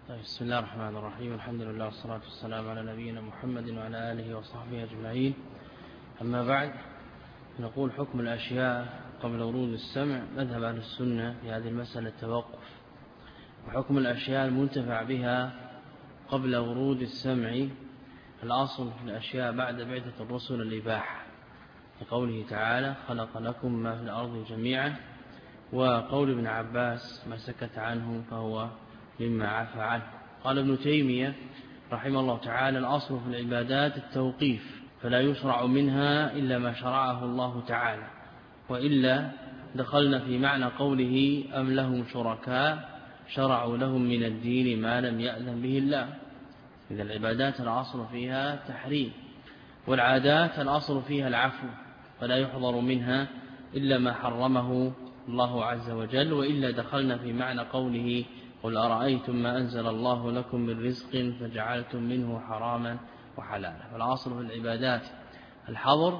طيب، بسم الله الرحمن الرحيم. الحمد لله والصلاة والسلام على نبينا محمد وعلى آله وصحبه أجمعين. أما بعد، نقول حكم الأشياء قبل ورود السمع. مذهب أهل السنة في هذه المسألة التوقف، وحكم الأشياء المنتفع بها قبل ورود السمع الأصل في الأشياء بعد بعثة الرسل الإباحة، لقوله تعالى: خلق لكم ما في الأرض جميعا. وقول ابن عباس: ما سكت عنه فهو مما عفى عنه. قال ابن تيمية رحمه الله تعالى: الأصل في العبادات التوقيف، فلا يشرع منها إلا ما شرعه الله تعالى، وإلا دخلنا في معنى قوله: أم لهم شركاء شرعوا لهم من الدين ما لم يأذن به الله. إذا العبادات الأصل فيها تحريم، والعادات الأصل فيها العفو، فلا يحضر منها إلا ما حرمه الله عز وجل، وإلا دخلنا في معنى قوله: قل أرأيتم ما أنزل الله لكم من رزق فجعلتم منه حراما وحلالا. فالأصل في العبادات الحظر،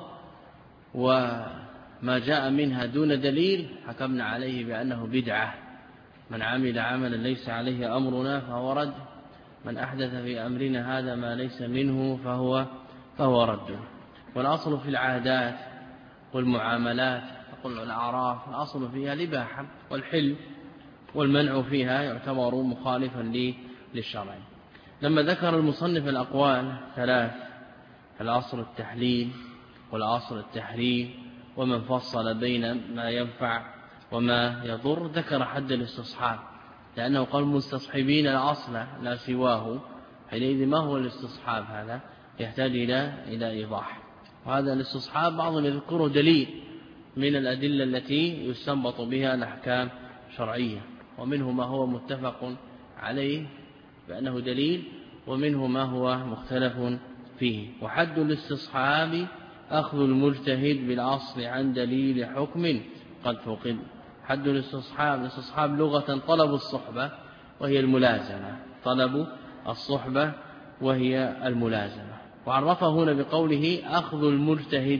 وما جاء منها دون دليل حكمنا عليه بأنه بدعة. من عمل عملا ليس عليه أمرنا فهو رد، من أحدث في أمرنا هذا ما ليس منه فهو رد. والأصل في العادات والمعاملات، تقول الأعراف، الأصل فيها الإباحة والحل، والمنع فيها يعتبر مخالفا للشرع. لما ذكر المصنف الأقوال ثلاث: الأصل التحليل، والأصل التحريم، ومن فصل بين ما ينفع وما يضر، ذكر حد الاستصحاب، لأنه قال مستصحبين الأصل لا سواه. حينئذ ما هو الاستصحاب؟ هذا يحتاج إلى إيضاح. وهذا الاستصحاب بعضهم يذكره دليل من الأدلة التي يستنبط بها الأحكام الشرعية، ومنه ما هو متفق عليه بأنه دليل، ومنه ما هو مختلف فيه. وحد الاستصحاب أخذ المجتهد بالأصل عن دليل حكم قد فقد. حد الاستصحاب لغة طلب الصحبة وهي الملازمة، طلب الصحبة وهي الملازمة. وعرفه هنا بقوله: أخذ المجتهد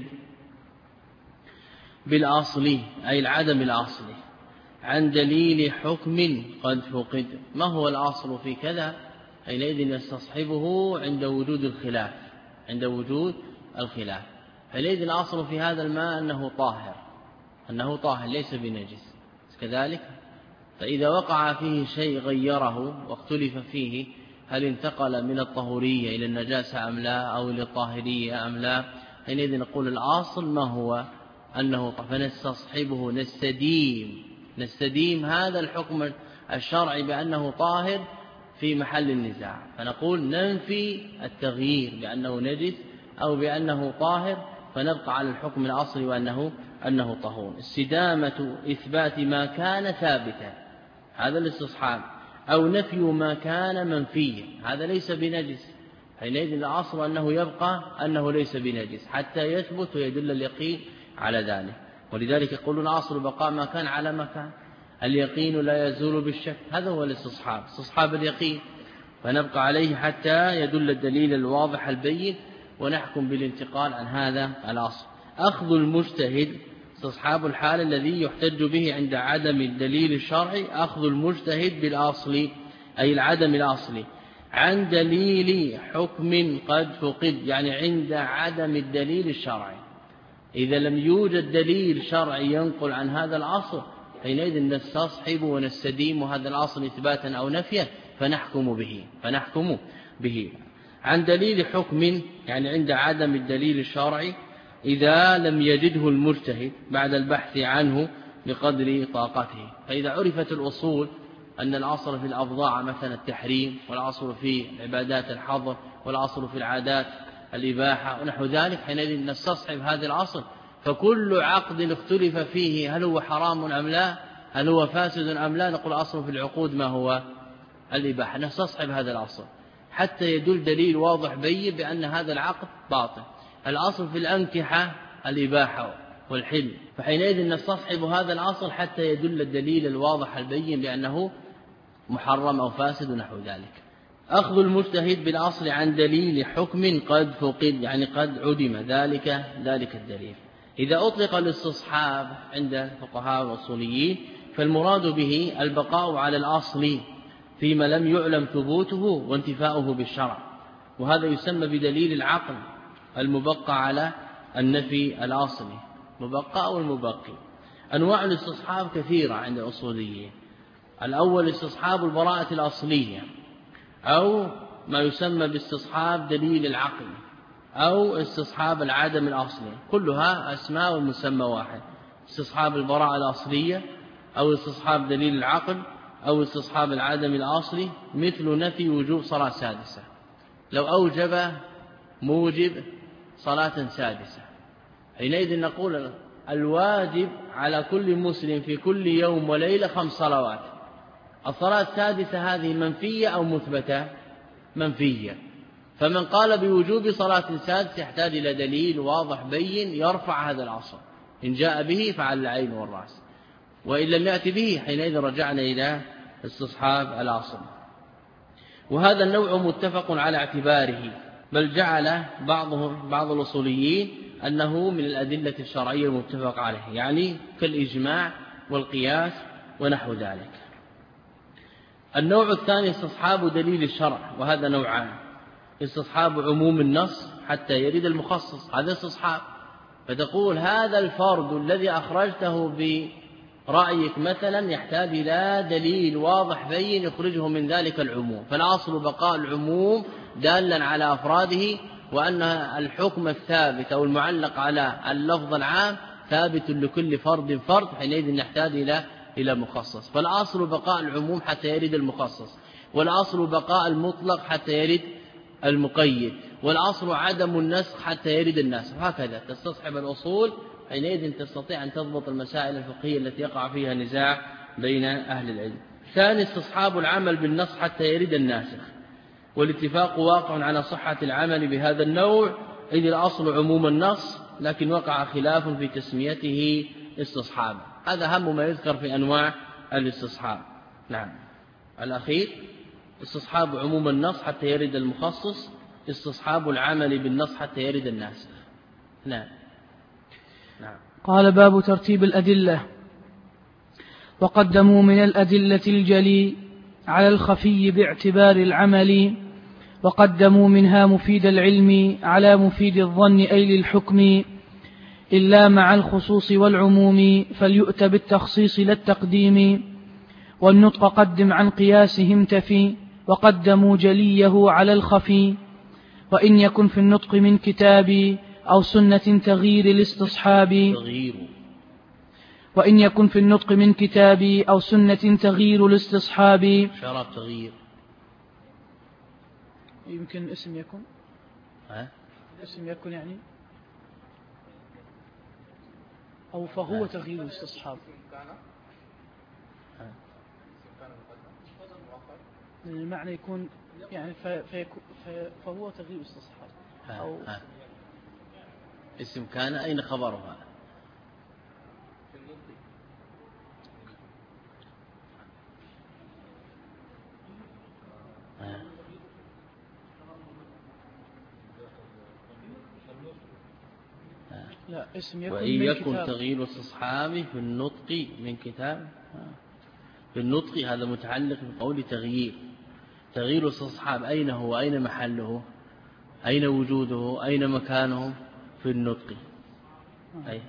بالأصل، أي العدم الأصلي، عن دليل حكم قد فقد. ما هو الأصل في كذا؟ حينئذ يستصحبه عند وجود الخلاف، عند وجود الخلاف. حينئذ الأصل في هذا الماء أنه طاهر ليس بنجس كذلك. فإذا وقع فيه شيء غيره واختلف فيه، هل انتقل من الطهورية إلى النجاسة أم لا، أو إلى الطاهرية أم لا، حينئذ نقول الأصل ما هو؟ أنه فنستصحبه، نستديم هذا الحكم الشرعي بأنه طاهر في محل النزاع، فنقول ننفي التغيير بأنه نجس أو بأنه طاهر، فنبقى على الحكم الأصلي وأنه طهور. استدامة إثبات ما كان ثابتا، هذا الاستصحاب، أو نفي ما كان منفيا، هذا ليس بنجس. حينئذ الأصل أنه يبقى أنه ليس بنجس حتى يثبت ويدل اليقين على ذلك. ولذلك يقولون أصل بقاء ما كان على ما كان، اليقين لا يزول بالشك. هذا هو الاستصحاب، استصحاب اليقين، فنبقى عليه حتى يدل الدليل الواضح البين، ونحكم بالانتقال عن هذا الأصل. أخذ المجتهد استصحاب الحال الذي يحتج به عند عدم الدليل الشرعي، أخذ المجتهد بالأصل أي العدم الأصلي عن دليل حكم قد فقد، يعني عند عدم الدليل الشرعي. إذا لم يوجد دليل شرعي ينقل عن هذا الأصل، حينئذ نستصحب ونستديم هذا الأصل إثباتا أو نفيا، فنحكم به عن دليل حكم، يعني عند عدم الدليل الشرعي، إذا لم يجده المجتهد بعد البحث عنه بقدر طاقته. فإذا عرفت الأصول أن الأصل في الأبضاع مثلا التحريم، والأصل في العبادات الحظر، والأصل في العادات الإباحة ونحو ذلك، حينئذ نستصحب هذا الأصل. فكل عقد اختلف فيه هل هو حرام أم لا، هل هو فاسد أم لا، نقول أصل في العقود ما هو؟ الإباحة. نستصحب هذا الأصل حتى يدل دليل واضح بين بأن هذا العقد باطل. الأصل في الأنكحة الإباحة والحل، فحينئذ نستصحب هذا الأصل حتى يدل الدليل الواضح البين بأنه محرم أو فاسد ونحو ذلك. أخذ المجتهد بالأصل عن دليل حكم قد فقد، يعني قد عدم ذلك الدليل. إذا أطلق الاستصحاب عند الفقهاء والأصوليين فالمراد به البقاء على الأصل فيما لم يعلم ثبوته وانتفاؤه بالشرع، وهذا يسمى بدليل العقل المبقى على النفي الأصلي، مبقى أو المبقي. أنواع الاستصحاب كثيرة عند الأصوليين. الأول استصحاب البراءة الأصلية، أو ما يسمى باستصحاب دليل العقل، أو استصحاب العدم الأصلي، كلها أسماء ومسمى واحد. استصحاب البراءة الأصلية، أو استصحاب دليل العقل، أو استصحاب العدم الأصلي، مثل نفي وجوب صلاة سادسة. لو أوجب موجب صلاة سادسة، حينئذ نقول الواجب على كل مسلم في كل يوم وليلة 5 صلوات. الصلاة السادسة هذه منفية أو مثبتة؟ منفية. فمن قال بوجوب صلاة سادسة يحتاج إلى دليل واضح بين يرفع هذا الأصل، إن جاء به فعلى العين والرأس، وإن لم يأتي به حينئذ رجعنا إلى استصحاب الأصل. وهذا النوع متفق على اعتباره، بل جعل بعض الأصوليين أنه من الأدلة الشرعية المتفق عليه، يعني كالإجماع والقياس ونحو ذلك. النوع الثاني استصحاب دليل الشرع، وهذا نوعان: استصحاب عموم النص حتى يرد المخصص، هذا استصحاب، فتقول هذا الفرد الذي أخرجته برأيك مثلا يحتاج إلى دليل واضح بين يخرجه من ذلك العموم، فالأصل بقاء العموم دالا على أفراده، وأن الحكم الثابت أو المعلق على اللفظ العام ثابت لكل فرد فرد، حينئذ نحتاج إلى مخصص. فالأصل بقاء العموم حتى يرد المخصص، والأصل بقاء المطلق حتى يرد المقيد، والأصل عدم النسخ حتى يرد الناسخ. هكذا تستصحب الأصول، حينئذ تستطيع أن تضبط المسائل الفقهية التي يقع فيها نزاع بين أهل العلم. ثاني استصحاب العمل بالنص حتى يرد الناسخ، والاتفاق واقع على صحة العمل بهذا النوع، إذ الأصل عموم النص، لكن وقع خلاف في تسميته استصحاب. هذا أهم ما يذكر في أنواع الاستصحاب. نعم. الأخير استصحاب عموم النص حتى يرد المخصص، استصحاب العمل بالنص حتى يرد الناسخ. نعم. قال: باب ترتيب الأدلة. وقدموا من الأدلة الجلي على الخفي باعتبار العمل، وقدموا منها مفيد العلم على مفيد الظن أي للحكم، إلا مع الخصوص والعموم فليؤت بالتخصيص لا التقديم، والنطق قدم عن قياسهم تفي، وقدموا جليه على الخفي. وإن يكن في النطق من كتاب أو سنة تغيير الاستصحاب، وإن يكن في النطق من كتاب أو سنة تغيير الاستصحاب. شراب تغيير يمكن اسم يكن، اسم يكن يعني، أو فهو تغيير الاستصحاب. المعنى يكون يعني فهو تغيير الاستصحاب. أو اسم كان، أين خبرها؟ لا، اسم يكن. وإن يكن تغيير استصحابه في النطق من كتاب، في النطق هذا متعلق بقول تغيير استصحاب، أين هو؟ أين محله؟ أين وجوده؟ أين مكانه؟ في النطق. أي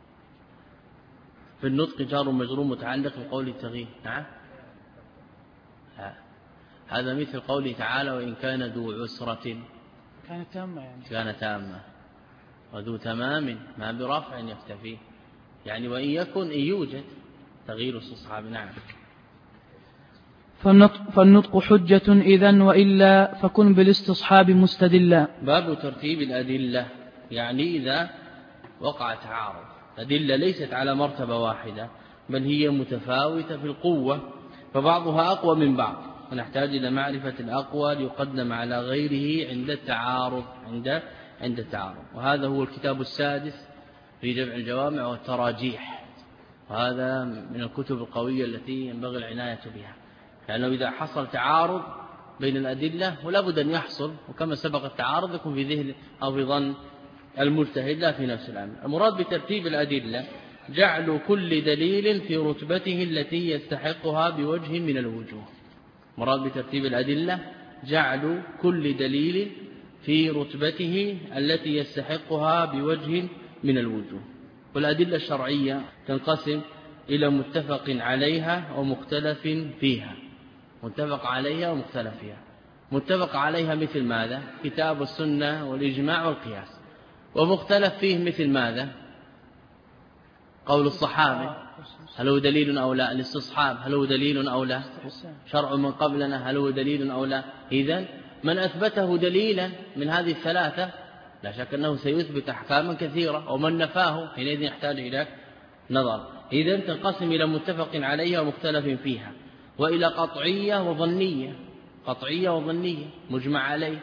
في النطق جار مجرور متعلق بقول تغيير. نعم. هذا مثل قوله تعالى: وإن كان ذو عسرة، كانت تامة يعني، كان تامة، وذو تمام ما برفع يختفي، يعني وإن يكن إن يوجد تغيير استصحاب. نعم. فالنطق حجة إذن، وإلا فكن بالاستصحاب مستدلا. باب ترتيب الأدلة، يعني إذا وقع تعارض، أدلة ليست على مرتبة واحدة، بل هي متفاوتة في القوة، فبعضها أقوى من بعض، ونحتاج إلى معرفة الأقوى ليقدم على غيره عند التعارض. عند التعارض. وهذا هو الكتاب السادس في جمع الجوامع والتراجيح، وهذا من الكتب القوية التي ينبغي العناية بها، لأنه إذا حصل تعارض بين الأدلة، ولا بد أن يحصل، وكما سبق التعارض يكون في ذهن أو في ظن المجتهد لا في نفس الأمر. المراد بترتيب الأدلة جعل كل دليل في رتبته التي يستحقها بوجه من الوجوه. مراد بترتيب الأدلة جعل كل دليل في رتبته التي يستحقها بوجه من الوجوه. والأدلة الشرعية تنقسم إلى متفق عليها ومختلف فيها. متفق عليها ومختلف فيها. متفق عليها مثل ماذا؟ كتاب والسنة والإجماع والقياس. ومختلف فيه مثل ماذا؟ قول الصحابة هل هو دليل أو لا؟ الاستصحاب هل هو دليل أو لا؟ شرع من قبلنا هل هو دليل أو لا؟ إذن من أثبته دليلا من هذه الثلاثة لا شك أنه سيثبت أحكاما كثيرة، ومن نفاه حينئذ يحتاج إلى نظر. إذن تنقسم إلى متفق عليها ومختلف فيها، وإلى قطعية وظنية. قطعية وظنية مجمع عليه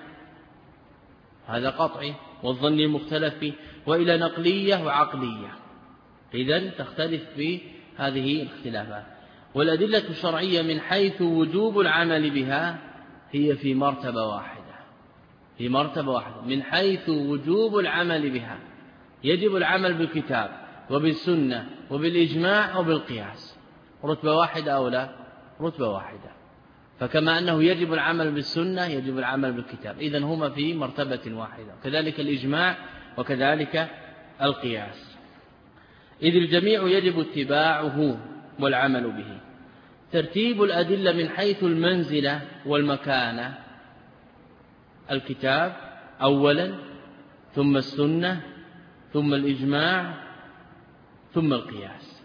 هذا قطعي، والظني المختلف فيه، وإلى نقلية وعقلية. إذن تختلف في هذه الاختلافات. والأدلة الشرعية من حيث وجوب العمل بها هي في مرتبة واحدة. في مرتبة واحدة من حيث وجوب العمل بها يجب العمل بالكتاب وبالسنة وبالإجماع وبالقياس. رتبة واحدة أو لا؟ رتبة واحدة. فكما أنه يجب العمل بالسنة يجب العمل بالكتاب، إذن هما في مرتبة واحدة، كذلك الإجماع وكذلك القياس، إذ الجميع يجب اتباعه والعمل به. ترتيب الأدلة من حيث المنزلة والمكانة: الكتاب أولا، ثم السنة، ثم الإجماع، ثم القياس.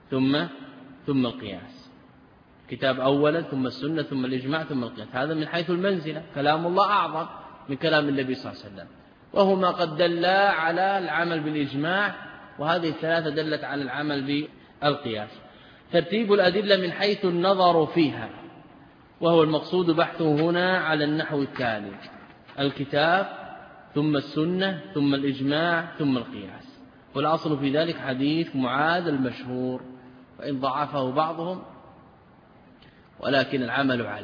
ثم القياس. كتاب أولا، ثم السنة، ثم الإجماع، ثم القياس. هذا من حيث المنزلة. كلام الله أعظم من كلام النبي صلى الله عليه وسلم، وهما قد دلا على العمل بالإجماع، وهذه الثلاثة دلت على العمل بالقياس. ترتيب الأدلة من حيث النظر فيها، وهو المقصود بحثه هنا على النحو التالي: الكتاب، ثم السنة، ثم الإجماع، ثم القياس. والأصل في ذلك حديث معاذ المشهور، وإن ضعفه بعضهم، ولكن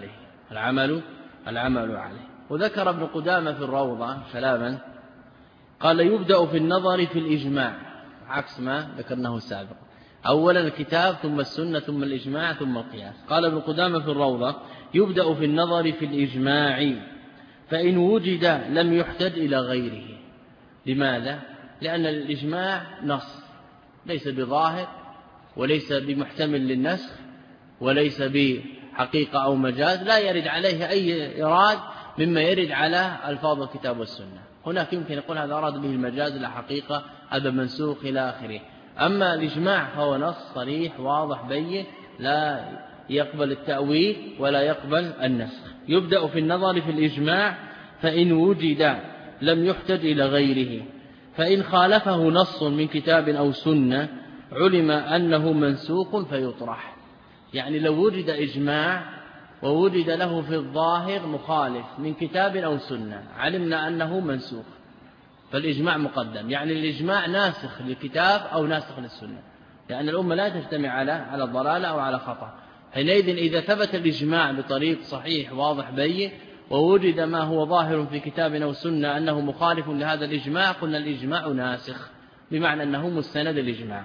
العمل عليه. وذكر ابن قدامة في الروضة كلاما قال: يبدأ في النظر في الإجماع، عكس ما ذكرناه سابقا. أولا الكتاب، ثم السنة، ثم الإجماع، ثم القياس. قال ابن قدامة في الروضة: يبدأ في النظر في الإجماع، فإن وجد لم يحتج إلى غيره. لماذا؟ لأن الإجماع نص ليس بظاهر، وليس بمحتمل للنسخ، وليس بحقيقة أو مجاز، لا يرد عليه أي إراد مما يرد على ألفاظ الكتاب والسنة. هناك يمكن يقول هذا أراد به المجاز، لا حقيقة، هذا منسوخ إلى آخره. أما الإجماع فهو نص صريح واضح بين، لا يقبل التأويل ولا يقبل النسخ. يبدأ في النظر في الإجماع، فإن وجد لم يحتج إلى غيره، فإن خالفه نص من كتاب أو سنة علم أنه منسوخ فيطرح. يعني لو وجد إجماع ووجد له في الظاهر مخالف من كتاب أو سنة علمنا أنه منسوخ، فالإجماع مقدم. يعني الإجماع ناسخ للكتاب أو ناسخ للسنة، لأن الأمة لا تجتمع على الضلالة أو على خطأ. حينئذ إذا ثبت الإجماع بطريق صحيح واضح بين، ووجد ما هو ظاهر في كتاب أو سنة أنه مخالف لهذا الإجماع، قلنا الإجماع ناسخ، بمعنى أنه مستند الإجماع.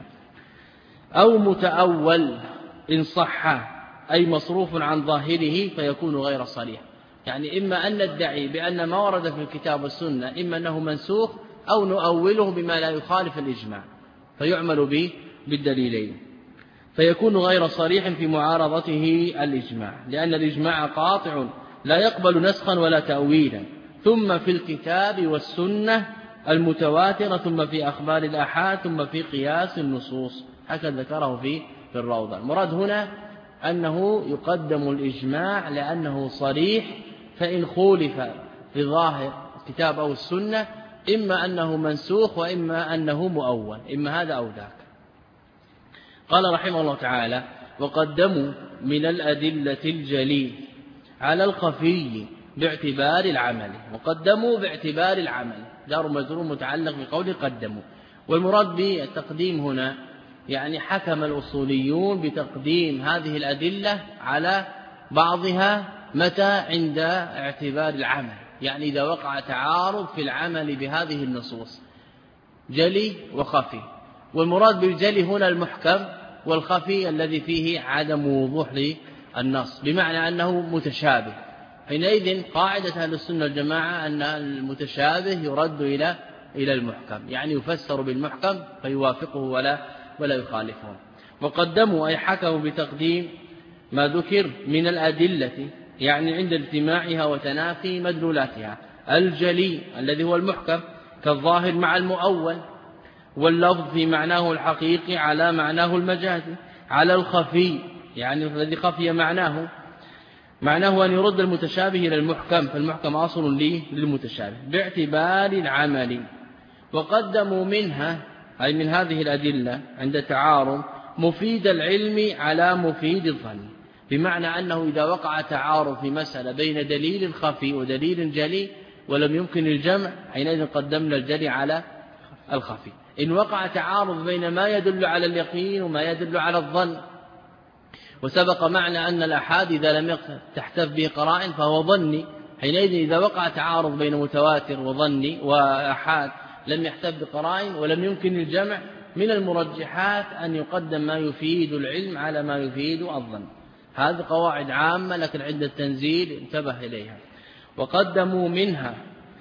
أو متأول إن صح، أي مصروف عن ظاهره، فيكون غير صريح. يعني إما أن ندعي بأن ما ورد في الكتاب والسنة إما أنه منسوخ، أو نؤوله بما لا يخالف الإجماع فيعمل به بالدليلين، فيكون غير صريح في معارضته الإجماع، لأن الإجماع قاطع لا يقبل نسخا ولا تأويلا. ثم في الكتاب والسنة المتواترة، ثم في أخبار الآحاد، ثم في قياس النصوص. هكذا ذكره في الروضة. المراد هنا أنه يقدم الإجماع لأنه صريح، فإن خولف في ظاهر الكتاب أو السنة إما أنه منسوخ وإما أنه مؤول، إما هذا أو ذاك. قال رحمه الله تعالى: وقدموا من الأدلة الجلي على الخفي باعتبار العمل. وقدموا باعتبار العمل، جار مجرور متعلق بقول قدموا. والمراد بالتقديم هنا يعني حكم الأصوليون بتقديم هذه الأدلة على بعضها متى؟ عند اعتبار العمل، يعني إذا وقع تعارض في العمل بهذه النصوص، جلي وخفي. والمراد بالجلي هنا المحكم، والخفي الذي فيه عدم وضوح النص، بمعنى أنه متشابه. حينئذ قاعدة أهل السنة والجماعة أن المتشابه يرد إلى المحكم، يعني يفسر بالمحكم فيوافقه ولا يخالفه. وقدموا أي حكموا بتقديم ما ذكر من الأدلة، يعني عند اجتماعها وتنافي مدلولاتها، الجلي الذي هو المحكم كالظاهر مع المؤول، واللفظ في معناه الحقيقي على معناه المجازي، على الخفي يعني الذي خفي معناه أن يرد المتشابه إلى المحكم، فالمحكم أصل للمتشابه باعتبار العمل. وقدموا منها أي من هذه الأدلة عند تعارض مفيد العلم على مفيد الظن، بمعنى أنه إذا وقع تعارض في مسألة بين دليل خفي ودليل جلي ولم يمكن الجمع، حينئذ قدمنا الجلي على الخفي. إن وقع تعارض بين ما يدل على اليقين وما يدل على الظن، وسبق معنى أن الأحاد إذا لم تحتف به قرائن فهو ظني، حينئذ إذا وقع تعارض بين متواتر وظني وأحاد لم يحتف بقرائن ولم يمكن الجمع، من المرجحات أن يقدم ما يفيد العلم على ما يفيد الظن. هذه قواعد عامة، لكن عند التنزيل انتبه إليها. وقدموا منها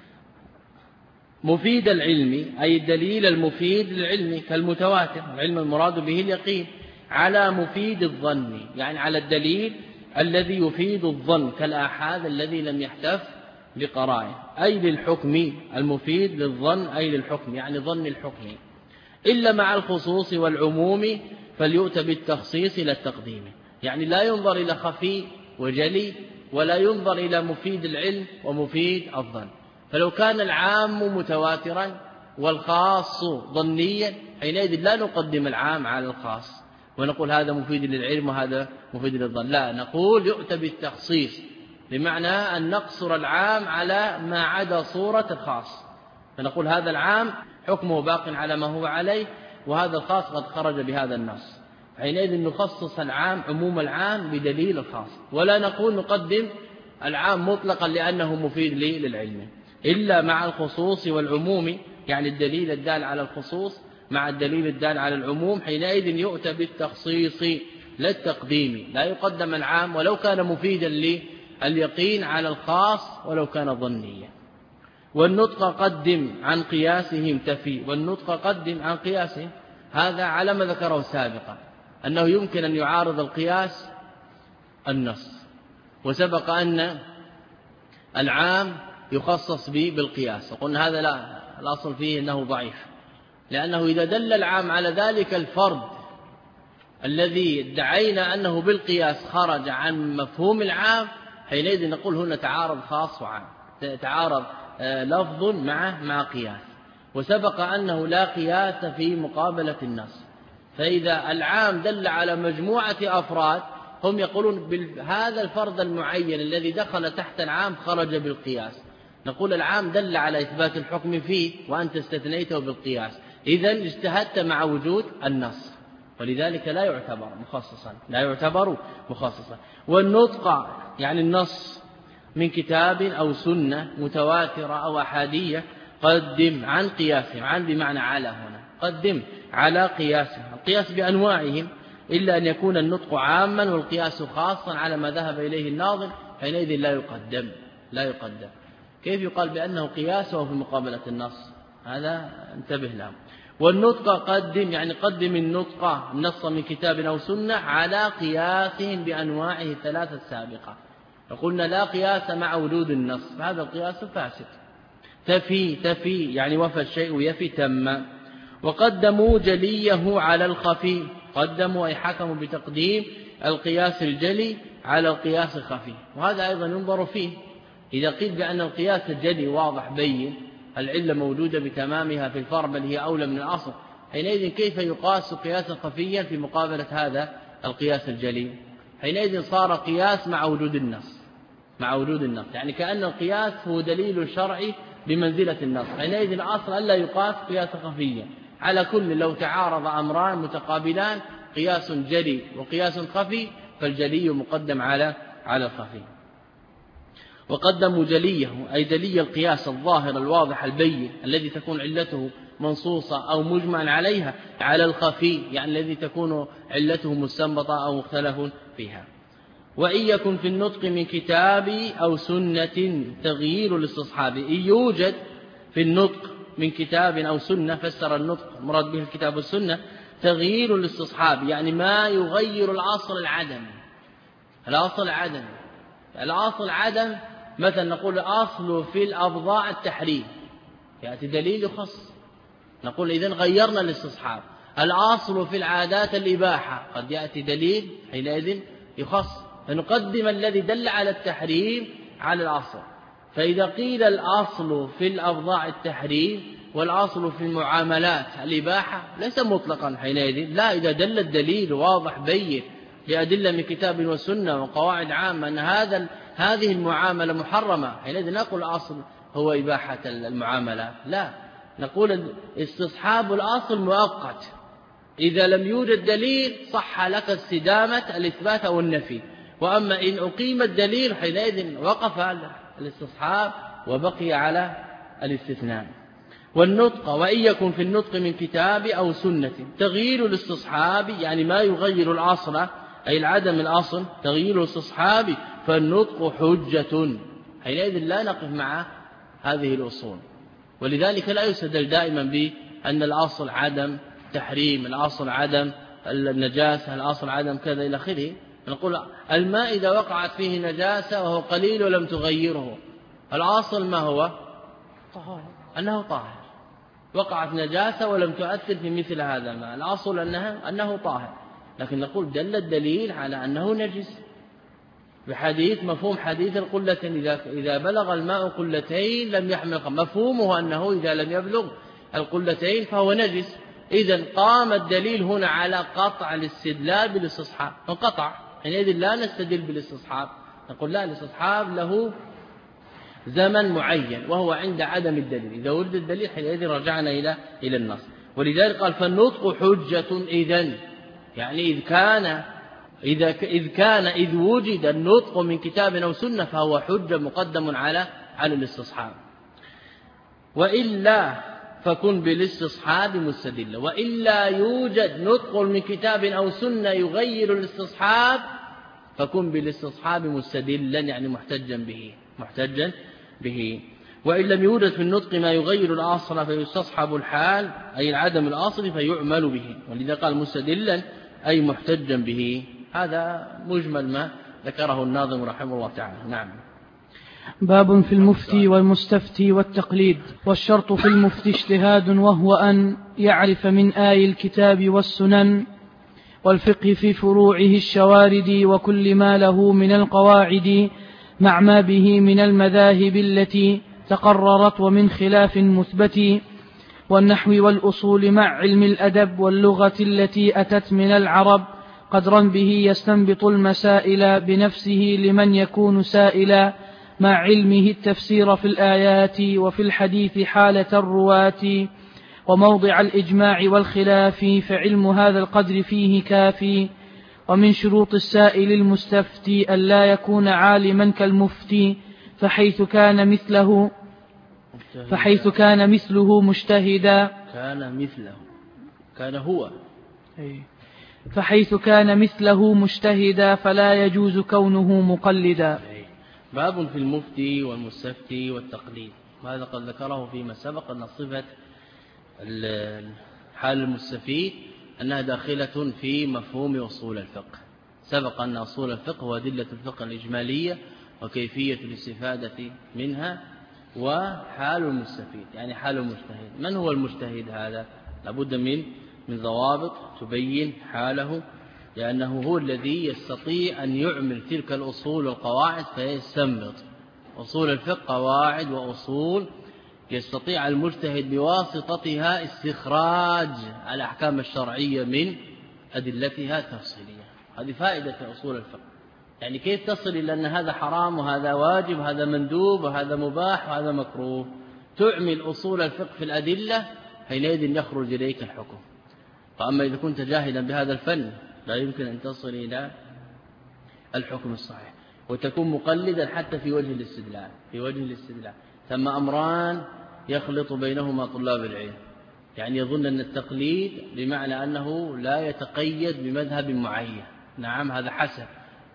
مفيد العلم أي الدليل المفيد للعلم كالمتواتر، العلم المراد به اليقين، على مفيد الظن يعني على الدليل الذي يفيد الظن كالآحاد الذي لم يحتف بقرائن، أي للحكم المفيد للظن أي للحكم يعني ظن الحكم، إلا مع الخصوص والعموم فليؤت بالتخصيص إلى التقديم، يعني لا ينظر إلى خفي وجلي ولا ينظر إلى مفيد العلم ومفيد الظن. فلو كان العام متواترا والخاص ظنيا حينئذ لا نقدم العام على الخاص ونقول هذا مفيد للعلم وهذا مفيد للظن، لا، نقول يؤت بالتخصيص، بمعنى أن نقصر العام على ما عدا صورة الخاص، فنقول هذا العام حكمه باق على ما هو عليه وهذا الخاص قد خرج بهذا النص، حينئذ نخصص العام عموم العام بدليل الخاص، ولا نقول نقدم العام مطلقا لأنه مفيد للعلم، إلا مع الخصوص والعموم يعني الدليل الدال على الخصوص مع الدليل الدال على العموم، حينئذ يؤتى بالتخصيص لا التقديم، لا يقدم العام ولو كان مفيدا لليقين على الخاص ولو كان ظنيا. والنطق قدم عن قياسهم تفي، والنطق قدم عن قياسهم، هذا على ما ذكره سابقا أنه يمكن أن يعارض القياس النص، وسبق أن العام يخصص به بالقياس، وقلنا هذا لا، الأصل فيه أنه ضعيف، لأنه إذا دل العام على ذلك الفرد الذي ادعينا أنه بالقياس خرج عن مفهوم العام، حينئذ نقول هنا تعارض خاص وعام، تعارض لفظ مع قياس، وسبق أنه لا قياس في مقابلة النص. فإذا العام دل على مجموعة أفراد هم يقولون هذا الفرد المعين الذي دخل تحت العام خرج بالقياس، نقول العام دل على إثبات الحكم فيه وأنت استثنيته بالقياس، إذن اجتهدت مع وجود النص، ولذلك لا يعتبر مخصصا. والنطق يعني النص من كتاب أو سنة متواترة أو أحادية قدم عن قياسهم، عن بمعنى على، هنا قدم على قياسهم، القياس بأنواعهم، إلا أن يكون النطق عاما والقياس خاصا على ما ذهب إليه الناظم، حينئذ لا يقدم. كيف يقال بأنه قياس وهو في مقابلة النص؟ هذا انتبه له. والنطق قدم يعني قدم النص من كتاب أو سنة على قياسهم بأنواعه الثلاثة السابقة، فقلنا لا قياس مع وجود النص، هذا القياس فاسد. تفي يعني وفى الشيء يفي تم. وقدموا جليه على الخفي، قدموا أي حكموا بتقديم القياس الجلي على القياس الخفي، وهذا أيضا ينظر فيه، إذا قيل بأن القياس الجلي واضح بين العلة موجودة بتمامها في الفرع بل هي أولى من الأصل، حينئذ كيف يقاس قياسا خفيا في مقابلة هذا القياس الجلي؟ حينئذ صار قياس مع وجود النص، يعني كأن القياس هو دليل شرعي بمنزلة النص، حينئذ الأصل ألا يقاس قياسا خفيا. على كل لو تعارض أمران متقابلان قياس جلي وقياس خفي فالجلي مقدم على الخفي. وقدموا جليه أي جلي القياس الظاهر الواضح البين الذي تكون علته منصوصة أو مجمع عليها على الخفي يعني الذي تكون علته مستنبطة أو مختلف فيها. وإن يكن في النطق من كتاب أو سنة تغيير الاستصحاب. إن يوجد في النطق من كتاب أو سنة، فسر النطق مراد به الكتاب والسنة، تغيير الاستصحاب يعني ما يغير الأصل العدم. الأصل عدم، الأصل عدم، مثلا نقول الأصل في الأبضاع التحريم، يأتي دليل يخص، نقول إذن غيرنا الاستصحاب. الأصل في العادات الإباحة، قد يأتي دليل حينئذ يخص، فنقدم الذي دل على التحريم على الأصل. فإذا قيل الأصل في الأبضاع التحريم والأصل في المعاملات الإباحة ليس مطلقا حينئذ، لا، إذا دل الدليل واضح بين بأدلة من كتاب وسنة وقواعد عامة أن هذه المعاملة محرمة، حينئذ نقول الأصل هو إباحة المعاملة، لا، نقول استصحاب الأصل مؤقت، إذا لم يوجد دليل صح لك استدامة الإثبات أو النفي، وأما إن أقيم الدليل حينئذ وقف الاستصحاب وبقي على الاستثناء. والنطق وإن يكن في النطق من كتاب أو سنة تغيير الاستصحاب يعني ما يغير الأصل أي العدم الأصل تغيير الاستصحاب، فالنطق حجة، حينئذ لا نقف مع هذه الأصول. ولذلك لا يستدل دائما بأن الأصل عدم تحريم، الأصل عدم النجاسة، الأصل عدم كذا إلى آخره. نقول الماء إذا وقعت فيه نجاسة وهو قليل ولم تغيره، الأصل ما هو؟ أنه طاهر. وقعت نجاسة ولم تؤثر في مثل هذا الماء، الأصل أنه طاهر، لكن نقول دل الدليل على أنه نجس بحديث مفهوم حديث القلتين، إذا بلغ الماء قلتين لم يحمل، مفهومه أنه إذا لم يبلغ القلتين فهو نجس. إذن قام الدليل هنا على قطع الاستدلال بالاستصحاب، فانقطع، حينئذ لا نستدل بالاستصحاب، نقول لا، الاستصحاب له زمن معين وهو عند عدم الدليل، إذا وجد الدليل حينئذ رجعنا إلى النص. ولذلك قال فالنطق حجة، إذن يعني إذ وجد النطق من كتاب أو سنة فهو حجة مقدم على الاستصحاب. وإلا فكن بالاستصحاب مستدلا، وإلا يوجد نطق من كتاب أو سنة يغير الاستصحاب فكن بالاستصحاب مستدلا يعني محتجا به. وإن لم يوجد في النطق ما يغير الأصل فيستصحب الحال أي العدم الأصل فيعمل به، ولذا قال مستدلا أي محتجا به. هذا مجمل ما ذكره الناظم رحمه الله تعالى. نعم. باب في المفتي والمستفتي والتقليد. والشرط في المفتي اجتهاد، وهو أن يعرف من آي الكتاب والسنن والفقه في فروعه الشوارد، وكل ما له من القواعد، مع ما به من المذاهب التي تقررت ومن خلاف مثبت، والنحو والأصول مع علم الأدب، واللغة التي أتت من العرب، قدرا به يستنبط المسائل بنفسه لمن يكون سائلا، مع علمه التفسير في الآيات وفي الحديث حالة الرواة، وموضع الإجماع والخلاف، فعلم هذا القدر فيه كافي. ومن شروط السائل المستفتي ألا يكون عالما كالمفتي، فحيث كان مثله مجتهدا، فحيث كان مثله مجتهدا فلا يجوز كونه مقلدا. باب في المفتي والمستفتي والتقليد، وهذا قد ذكره فيما سبق أن صفة حال المستفيد أنها داخلة في مفهوم أصول الفقه. سبق أن أصول الفقه هو أدلة الفقه الإجمالية وكيفية الاستفادة منها، وحال المستفيد يعني حال المجتهد. من هو المجتهد؟ هذا لابد من ضوابط تبين حاله، لأنه هو الذي يستطيع أن يعمل تلك الأصول والقواعد فيستنبط. أصول الفقه قواعد وأصول يستطيع المجتهد بواسطتها استخراج الأحكام الشرعية من أدلتها التفصيلية. هذه فائدة أصول الفقه، يعني كيف تصل إلى أن هذا حرام وهذا واجب وهذا مندوب وهذا مباح وهذا مكروه. تعمل أصول الفقه في الأدلة حينئذ يخرج إليك الحكم. فأما إذا كنت جاهلا بهذا الفن لا يمكن أن تصل إلى الحكم الصحيح، وتكون مقلدا حتى في وجه الاستدلال. ثم أمران يخلط بينهما طلاب العلم، يعني يظن أن التقليد بمعنى أنه لا يتقيد بمذهب معين. نعم، هذا حسن،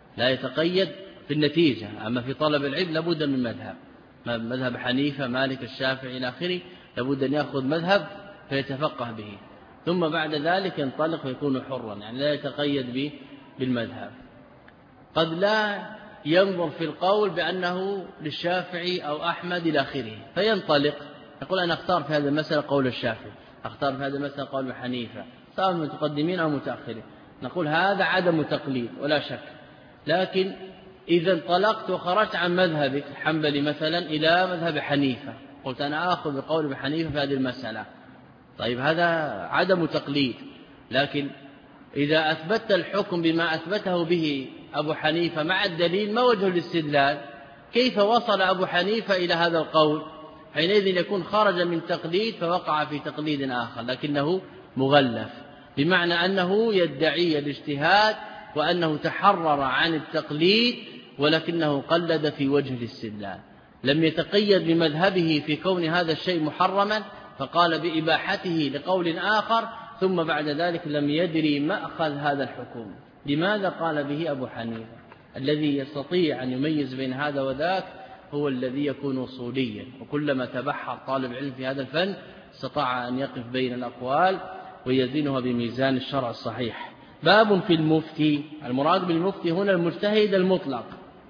لا يتقيد في النتيجة. أما في طلب العلم لابد من مذهب حنيفة مالك الشافعي إلى آخره، لابد أن يأخذ مذهب فيتفقه به، ثم بعد ذلك ينطلق ويكون حرا، يعني لا يتقيد بالمذهب. قد لا ينظر في القول بأنه للشافعي أو أحمد إلى آخره فينطلق يقول أنا أختار في هذه المسألة قول الشافعي، أختار في هذه المسألة قول حنيفة، سواء متقدمين أو متأخرين. نقول هذا عدم تقليد ولا شك، لكن إذا انطلقت وخرجت عن مذهبك الحنبلي مثلا إلى مذهب حنيفة، قلت أنا آخذ بقول حنيفة في هذه المسألة، طيب هذا عدم تقليد. لكن إذا أثبت الحكم بما أثبته به أبو حنيفة مع الدليل، ما وجه الاستدلال؟ كيف وصل أبو حنيفة إلى هذا القول؟ حينئذ يكون خرج من تقليد فوقع في تقليد آخر، لكنه مغلف، بمعنى أنه يدعي الاجتهاد وأنه تحرر عن التقليد، ولكنه قلد في وجه الاستدلال، لم يتقيد بمذهبه في كون هذا الشيء محرما فقال بإباحته لقول آخر، ثم بعد ذلك لم يدري مأخذ هذا الحكم. لماذا قال به أبو حنيفة؟ الذي يستطيع أن يميز بين هذا وذاك هو الذي يكون أصوليا، وكلما تبحر طالب علم في هذا الفن استطاع أن يقف بين الأقوال ويزنها بميزان الشرع الصحيح. باب في المفتي. المراد بالمفتي هنا المجتهد المطلق.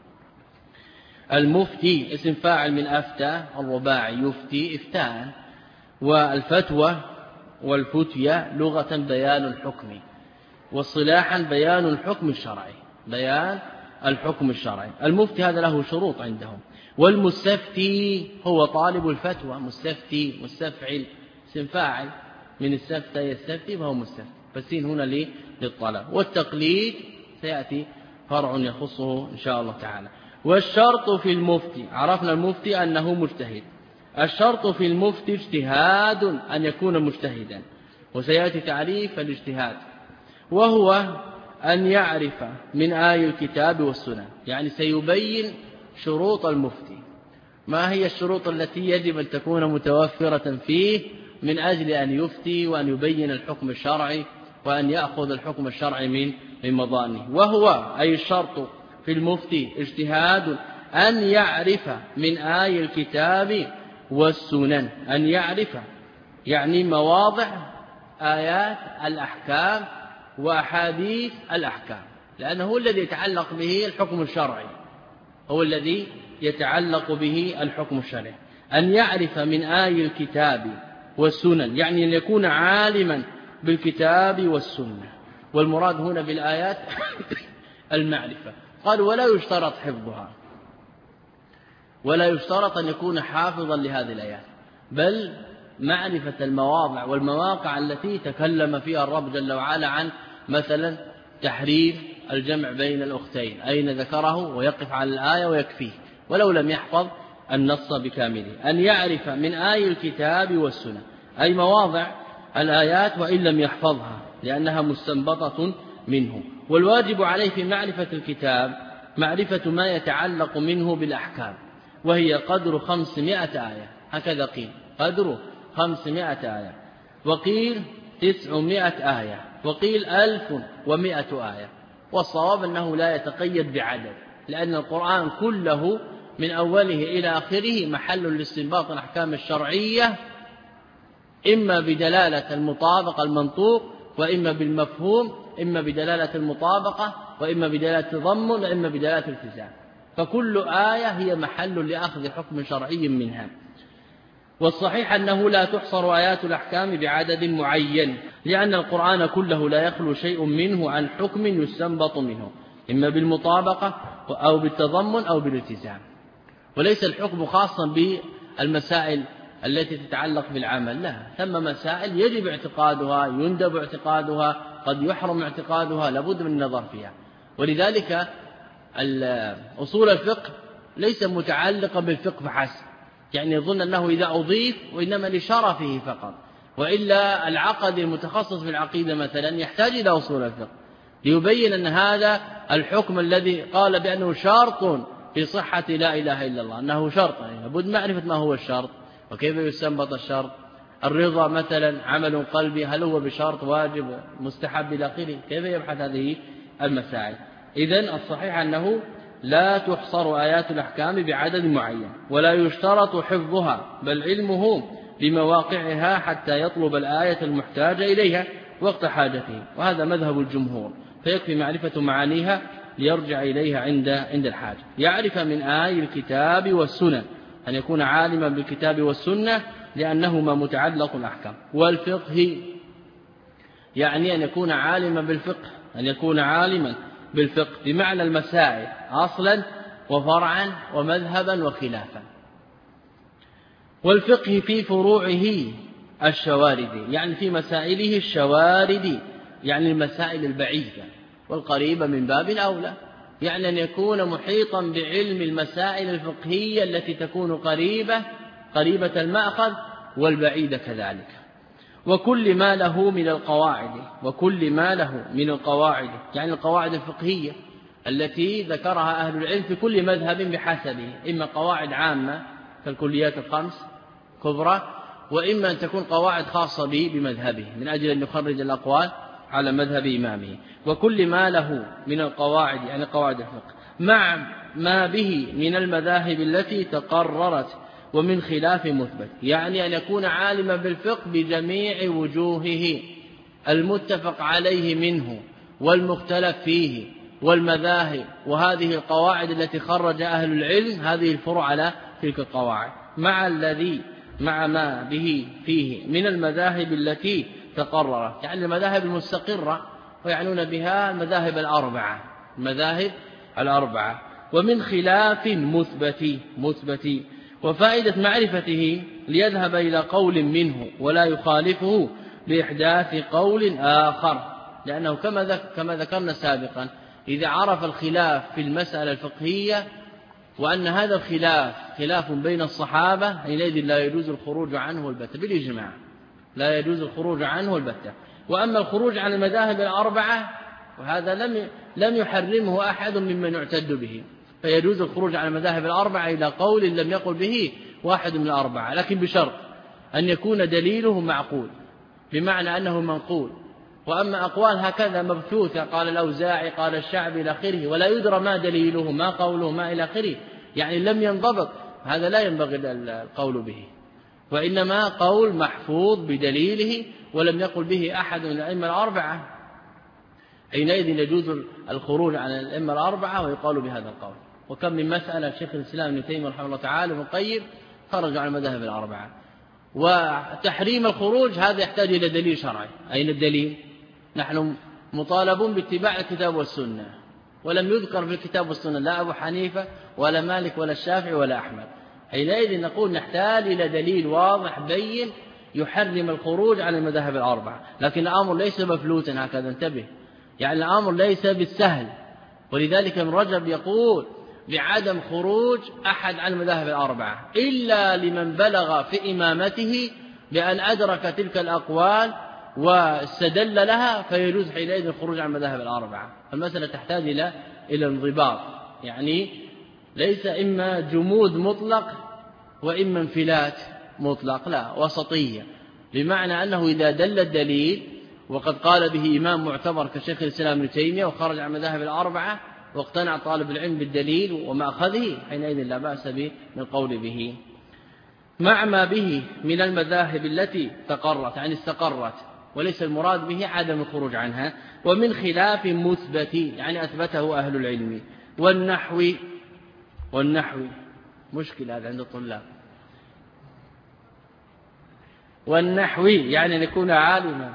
المفتي اسم فاعل من أفتى الرباعي، يفتي إفتاء، والفتوى والفتية لغة بيان الحكم، واصطلاحا بيان الحكم الشرعي، بيان الحكم الشرعي. المفتي هذا له شروط عندهم. والمستفتي هو طالب الفتوى، مستفتي مستفعل اسم فاعل من السفتة يستفتي فهو مستفتي، فالسين هنا للطلب. والتقليد سيأتي فرع يخصه إن شاء الله تعالى. والشرط في المفتي، عرفنا المفتي أنه مجتهد، الشرط في المفتي اجتهاد، أن يكون مجتهدا، وسيأتي تعريف الاجتهاد، وهو أن يعرف من آي الكتاب والسنة، يعني سيبين شروط المفتي، ما هي الشروط التي يجب أن تكون متوفرة فيه من أجل أن يفتي وأن يبين الحكم الشرعي وأن يأخذ الحكم الشرعي من مضانه. وهو أي الشرط في المفتي اجتهاد أن يعرف من آي الكتاب والسنن، أن يعرف يعني مواضع آيات الأحكام وأحاديث الأحكام، لأنه هو الذي يتعلق به الحكم الشرعي، هو الذي يتعلق به الحكم الشرعي. أن يعرف من آي الكتاب والسنن، يعني أن يكون عالما بالكتاب والسنة. والمراد هنا بالآيات المعرفة. قال ولا يشترط حفظها، ولا يشترط أن يكون حافظا لهذه الآيات، بل معرفة المواضع والمواقع التي تكلم فيها الرب جل وعلا عن مثلا تحريم الجمع بين الأختين، أين ذكره ويقف على الآية ويكفيه ولو لم يحفظ النص بكامله. أن يعرف من آي الكتاب والسنة أي مواضع الآيات وإن لم يحفظها لأنها مستنبطة منه. والواجب عليه في معرفة الكتاب معرفة ما يتعلق منه بالأحكام، وهي قدر 500 آية، هكذا قيل قدر 500 آية، وقيل 900 آية، وقيل 1100 آية. والصواب أنه لا يتقيد بعدد، لأن القرآن كله من أوله إلى آخره محل لاستنباط الأحكام الشرعية، إما بدلالة المطابقة المنطوق، وإما بالمفهوم، إما بدلالة المطابقة، وإما بدلالة التضمن، وإما بدلالة الالتزام، فكل آية هي محل لأخذ حكم شرعي منها. والصحيح أنه لا تحصر آيات الأحكام بعدد معين، لأن القرآن كله لا يخلو شيء منه عن حكم يستنبط منه، إما بالمطابقة أو بالتضمن أو بالالتزام. وليس الحكم خاصا بالمسائل التي تتعلق بالعمل، لا، ثم مسائل يجب اعتقادها، يندب اعتقادها، قد يحرم اعتقادها، لابد من النظر فيها. ولذلك أصول الفقه ليس متعلقا بالفقه فحسب، يعني يظن أنه إذا أضيف وإنما لشرفه فقط، وإلا العقد المتخصص بالعقيدة مثلا يحتاج إلى أصول الفقه ليبين أن هذا الحكم الذي قال بأنه شرط في صحة لا إله إلا الله، أنه شرط، يعني لابد معرفة ما هو الشرط وكيف يستنبط الشرط. الرضا مثلا عمل قلبي، هل هو بشرط واجب مستحب إلى آخره، كيف يبحث هذه المسائل. إذن الصحيح أنه لا تحصر آيات الأحكام بعدد معين ولا يشترط حفظها، بل علمه بمواقعها حتى يطلب الآية المحتاجة إليها وقت حاجته، وهذا مذهب الجمهور، فيكفي معرفة معانيها ليرجع إليها عند الحاجة. يعرف من آي الكتاب والسنة، أن يكون عالما بالكتاب والسنة لأنهما متعلق الأحكام. والفقه يعني أن يكون عالما بالفقه، أن يكون عالما بالفقه بمعنى المسائل أصلا وفرعا ومذهبا وخلافا. والفقه في فروعه الشوارد، يعني في مسائله الشوارد، يعني المسائل البعيدة، والقريبة من باب أولى، يعني أن يكون محيطا بعلم المسائل الفقهية التي تكون قريبة المأخذ والبعيدة كذلك. وكل ما له من القواعد، يعني القواعد الفقهية التي ذكرها أهل العلم في كل مذهب بحسبه، إما قواعد عامة كالكليات الخمس كبرى، وإما أن تكون قواعد خاصة بمذهبه من أجل أن يخرج الأقوال على مذهب إمامه. وكل ما له من القواعد، يعني قواعد الفقه، مع ما به من المذاهب التي تقررت ومن خلاف مثبت، يعني أن يكون عالما بالفقه بجميع وجوهه المتفق عليه منه والمختلف فيه والمذاهب، وهذه القواعد التي خرج أهل العلم هذه الفروع على تلك القواعد، مع ما به فيه من المذاهب التي تقررت، يعني المذاهب المستقرة، ويعنون بها المذاهب الأربعة، ومن خلاف مثبت. وفائدة معرفته ليذهب إلى قول منه ولا يخالفه لإحداث قول آخر، لأنه كما ذكرنا سابقا، إذا عرف الخلاف في المسألة الفقهية وأن هذا الخلاف خلاف بين الصحابة، حينئذ لا يجوز الخروج عنه البتة بالإجماع، لا يجوز الخروج عنه البتة. وأما الخروج عن المذاهب الأربعة وهذا لم يحرمه أحد ممن يعتد به، فيجوز الخروج عن المذاهب الأربعة إلى قول لم يقل به واحد من الأربعة، لكن بشرط أن يكون دليله معقول، بمعنى أنه منقول. وأما أقوال هكذا مبثوثة، قال الأوزاعي قال الشعبي إلى آخره، ولا يدرى ما دليله ما قوله ما إلى آخره، يعني لم ينضبط، هذا لا ينبغي القول به، وإنما قول محفوظ بدليله ولم يقل به أحد من الأئمة الأربعة، حينئذ يجوز الخروج عن الأئمة الأربعة ويقال بهذا القول. وكم من مسألة شيخ الإسلام ابن تيمية رحمه الله تعالى وابن القيم خرج عن المذاهب الأربعة. وتحريم الخروج هذا يحتاج إلى دليل شرعي. أين الدليل؟ نحن مطالبون باتباع الكتاب والسنة، ولم يذكر في الكتاب والسنة لا أبو حنيفة ولا مالك ولا الشافعي ولا أحمد، حينئذ نقول نحتاج إلى دليل واضح بين يحرم الخروج عن المذاهب الأربعة. لكن الأمر ليس مفلوتا هكذا، انتبه، يعني الأمر ليس بالسهل. ولذلك ابن رجب يقول بعدم خروج أحد عن المذاهب الأربعة إلا لمن بلغ في إمامته بأن أدرك تلك الأقوال واستدل لها، فيجوز حينئذ الخروج عن المذاهب الأربعة. المسألة تحتاج إلى انضباط، يعني ليس إما جمود مطلق وإما انفلات مطلق، لا، وسطية، بمعنى أنه إذا دل الدليل وقد قال به إمام معتبر كشيخ الإسلام ابن تيمية وخرج عن المذاهب الأربعة واقتنع طالب العلم بالدليل ومأخذه، حينئذ لا بأس بالقول به، مع ما به من المذاهب التي تقرت، يعني استقرت، وليس المراد به عدم الخروج عنها. ومن خلاف مثبت، يعني أثبته أهل العلم. والنحو مشكلة هذا عند الطلاب. والنحو يعني أن يكون عالما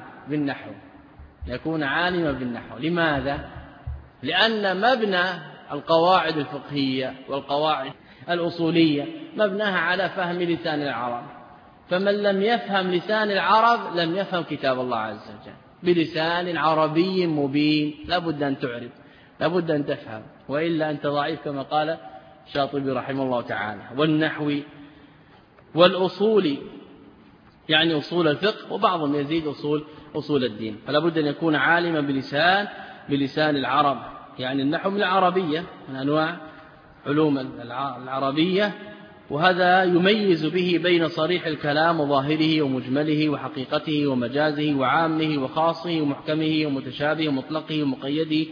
بالنحو. لماذا؟ لأن مبنى القواعد الفقهية والقواعد الأصولية مبناها على فهم لسان العرب، فمن لم يفهم لسان العرب لم يفهم كتاب الله عز وجل بلسان عربي مبين، لابد أن تعرف، لابد أن تفهم، وإلا أنت ضعيف كما قال الشاطبي رحمه الله تعالى. والنحو والأصول يعني أصول الفقه، وبعضهم يزيد أصول الدين، فلا بد أن يكون عالما بلسان العرب، يعني النحو من العربية، من أنواع علوم العربية، وهذا يميز به بين صريح الكلام وظاهره ومجمله وحقيقته ومجازه وعامه وخاصه ومحكمه ومتشابه ومطلقه ومقيده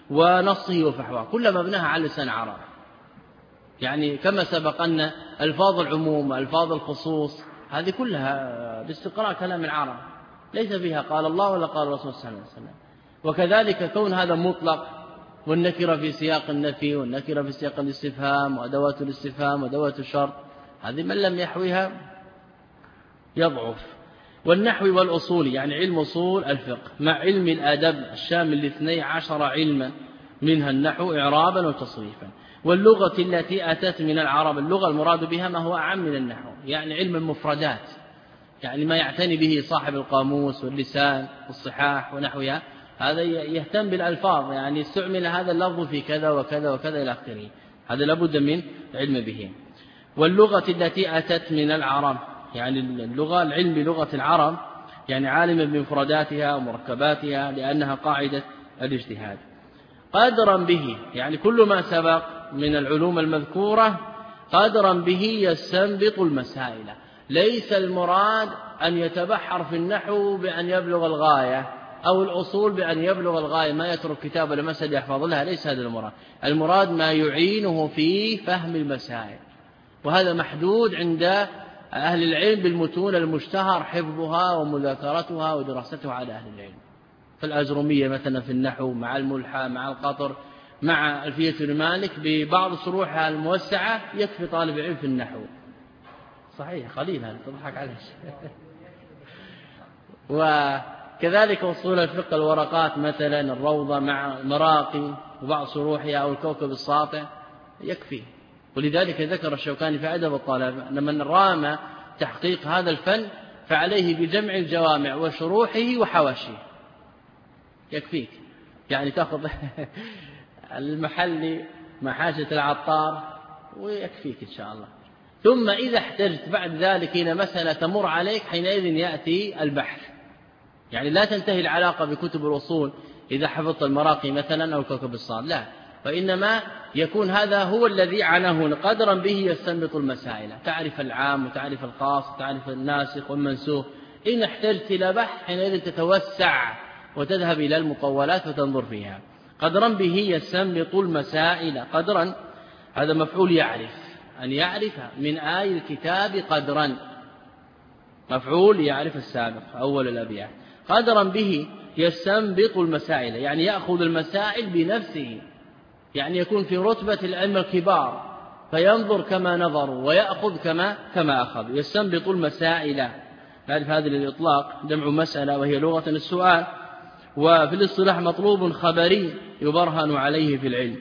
ونصه وفحواه، كل مبناها على لسان عرب. يعني كما سبق أن ألفاظ العموم وألفاظ الخصوص هذه كلها باستقراء كلام العرب، ليس فيها قال الله ولا قال الرسول صلى الله عليه وسلم. وكذلك كون هذا مطلق، والنكرة في سياق النفي والنكرة في سياق الاستفهام وأدوات الاستفهام وأدوات الشرط، هذه من لم يحوها يضعف. والنحو والأصول يعني علم أصول الفقه مع علم الأدب الشامل ل12 علما، منها النحو إعرابا وتصريفا. واللغة التي أتت من العرب، اللغة المراد بها ما هو أعم من النحو، يعني علم المفردات، يعني ما يعتني به صاحب القاموس واللسان والصحاح ونحوها، هذا يهتم بالألفاظ، يعني استعمل هذا اللفظ في كذا وكذا وكذا إلى آخره، هذا لابد من علم به. واللغة التي أتت من العرب، يعني اللغة العلم بلغة العرب، يعني عالم بمفرداتها ومركباتها لأنها قاعدة الاجتهاد. قادرا به يعني كل ما سبق من العلوم المذكورة قادرا به يستنبط المسائل، ليس المراد أن يتبحر في النحو بأن يبلغ الغاية، أو الأصول بأن يبلغ الغاية ما يترك كتاب ولا مسألة يحفظ لها، ليس هذا المراد. المراد ما يعينه في فهم المسائل، وهذا محدود عند أهل العلم بالمتون المشتهر حفظها ومذاكرتها ودراستها على أهل العلم. فالأجرمية مثلا في النحو مع الملحى مع القطر مع ألفية المالك ببعض شروحها الموسعة يكفي طالب علم في النحو. صحيح قليل هذا تضحك عليه. وكذلك أصول الفقه الورقات مثلا الروضة مع المراقي وبعض شروحها أو الكوكب الساطع يكفي. ولذلك ذكر الشوكاني في أدب الطالب أن من رام تحقيق هذا الفن فعليه بجمع الجوامع وشروحه وحواشيه، يكفيك. يعني تأخذ المحل مع حاشية العطار ويكفيك إن شاء الله. ثم إذا احتجت بعد ذلك إلى مسألة تمر عليك حينئذ يأتي البحث، يعني لا تنتهي العلاقة بكتب الوصول إذا حفظت المراقي مثلا أو الكوكب الصاد، لا، وإنما يكون هذا هو الذي عناه قدرا به يستنبط المسائل، تعرف العام وتعرف الخاص وتعرف الناسخ والمنسوخ. إن احتجت إلى بحث حينئذ تتوسع وتذهب إلى المطولات وتنظر فيها. قدرا به يستنبط المسائل، قدرا هذا مفعول يعرف، أن يعرف من آي الكتاب قدرا، مفعول يعرف السابق أول الأبيات. قدرا به يستنبط المسائل يعني يأخذ المسائل بنفسه، يعني يكون في رتبة العلم الكبار فينظر كما نظروا ويأخذ كما أخذ. يستنبط المسائل، نعرف هذا الإطلاق جمع مسألة وهي لغة السؤال، وفي الاصطلاح مطلوب خبري يبرهن عليه في العلم.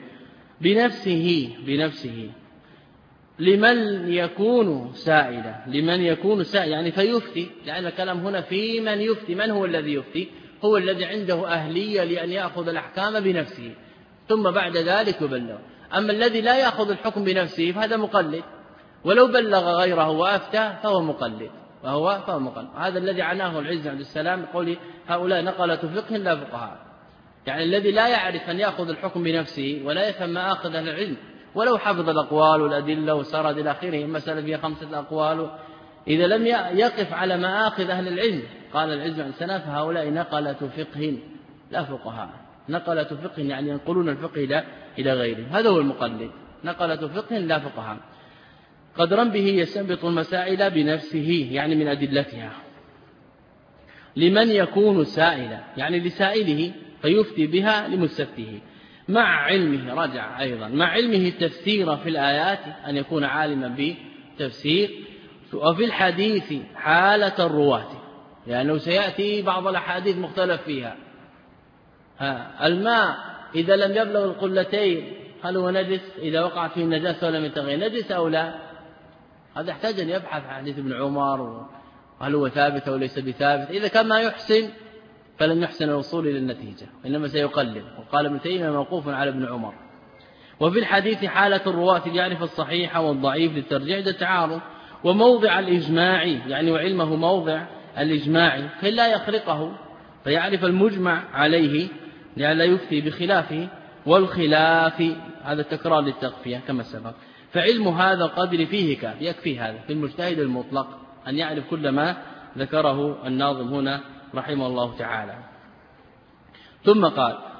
بنفسه لمن يكون سائلا، لمن يكون سائلا يعني فيفتي، لأن الكلام هنا في من يفتي. من هو الذي يفتي؟ هو الذي عنده أهلية لأن يأخذ الأحكام بنفسه ثم بعد ذلك يبلغ. أما الذي لا يأخذ الحكم بنفسه فهذا مقلد، ولو بلغ غيره وأفتى فهو مقلد، فهو مقلد. هذا الذي عناه العز عبد السلام قول هؤلاء نقلة فقه لا فقهاء، يعني الذي لا يعرف أن يأخذ الحكم بنفسه ولا يفهم ما أخذ أهل العلم، ولو حفظ الأقوال والأدلة وسرد إلى آخره، مسألة فيها 5 أقوال، إذا لم يقف على ما أخذ أهل العلم قال العز عبد السلام فهؤلاء نقلة فقه لا فقهاء. نقلة فقه يعني ينقلون الفقه إلى غيره، هذا هو المقلد، نقلة فقه لا فقهاء. قدرا به يستنبط المسائل بنفسه يعني من أدلتها. لمن يكون سائلا يعني لسائله فيفتي بها لمستفتيه. مع علمه رجع أيضا مع علمه التفسير في الآيات، أن يكون عالما بتفسير. وفي الحديث حالة الرواة، لأنه سيأتي بعض الأحاديث مختلف فيها. الماء إذا لم يبلغ القلتين هل هو نجس؟ إذا وقعت فيه النجاسة ولم يتغير نجس أو لا؟ هذا يحتاج أن يبحث عن حديث ابن عمر هل هو ثابت أو ليس بثابت. إذا كان ما يحسن فلن يحسن الوصول إلى النتيجة، إنما سيقلل. وقال ابن تيمية موقوف على ابن عمر. وفي الحديث حالة الرواة يعرف الصحيح والضعيف للترجيح للتعارض. وموضع الإجماع يعني وعلمه موضع الإجماع كي لا يخرقه، فيعرف المجمع عليه لئلا يفتي بخلافه. والخلاف هذا التكرار للتغفية كما سبق. فعلم هذا القدر فيه كاف، يكفي هذا في المجتهد المطلق أن يعرف كل ما ذكره الناظم هنا رحمه الله تعالى. ثم قال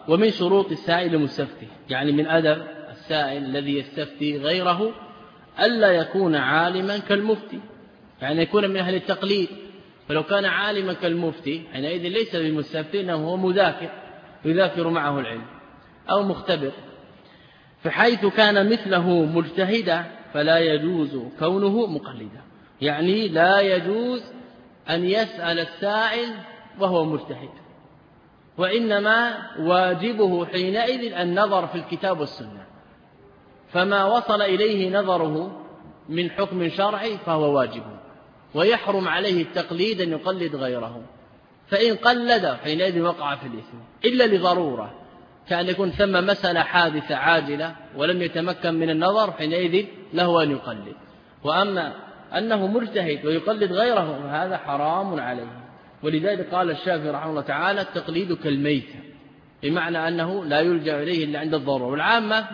ومن شروط السائل المستفتي، يعني من أدب السائل الذي يستفتي غيره ألا يكون عالما كالمفتي، يعني يكون من أهل التقليد. فلو كان عالما كالمفتي حينئذ ليس بالمستفتي، إنه هو مذاكر يذاكر معه العلم أو مختبر. فحيث كان مثله مجتهدا فلا يجوز كونه مقلدا، يعني لا يجوز أن يسأل السائل وهو مجتهد، وإنما واجبه حينئذ النظر في الكتاب والسنة، فما وصل إليه نظره من حكم شرعي فهو واجبه، ويحرم عليه التقليد أن يقلد غيره. فإن قلد حينئذ وقع في الإثم إلا لضرورة، كأن يكون ثم مسألة حادثة عاجلة ولم يتمكن من النظر حينئذ له أن يقلد. وأما أنه مجتهد ويقلد غيره فهذا حرام عليه. ولذلك قال الشافعي رحمه الله تعالى التقليد كالميتة، بمعنى أنه لا يلجأ إليه إلا عند الضرورة، والعامة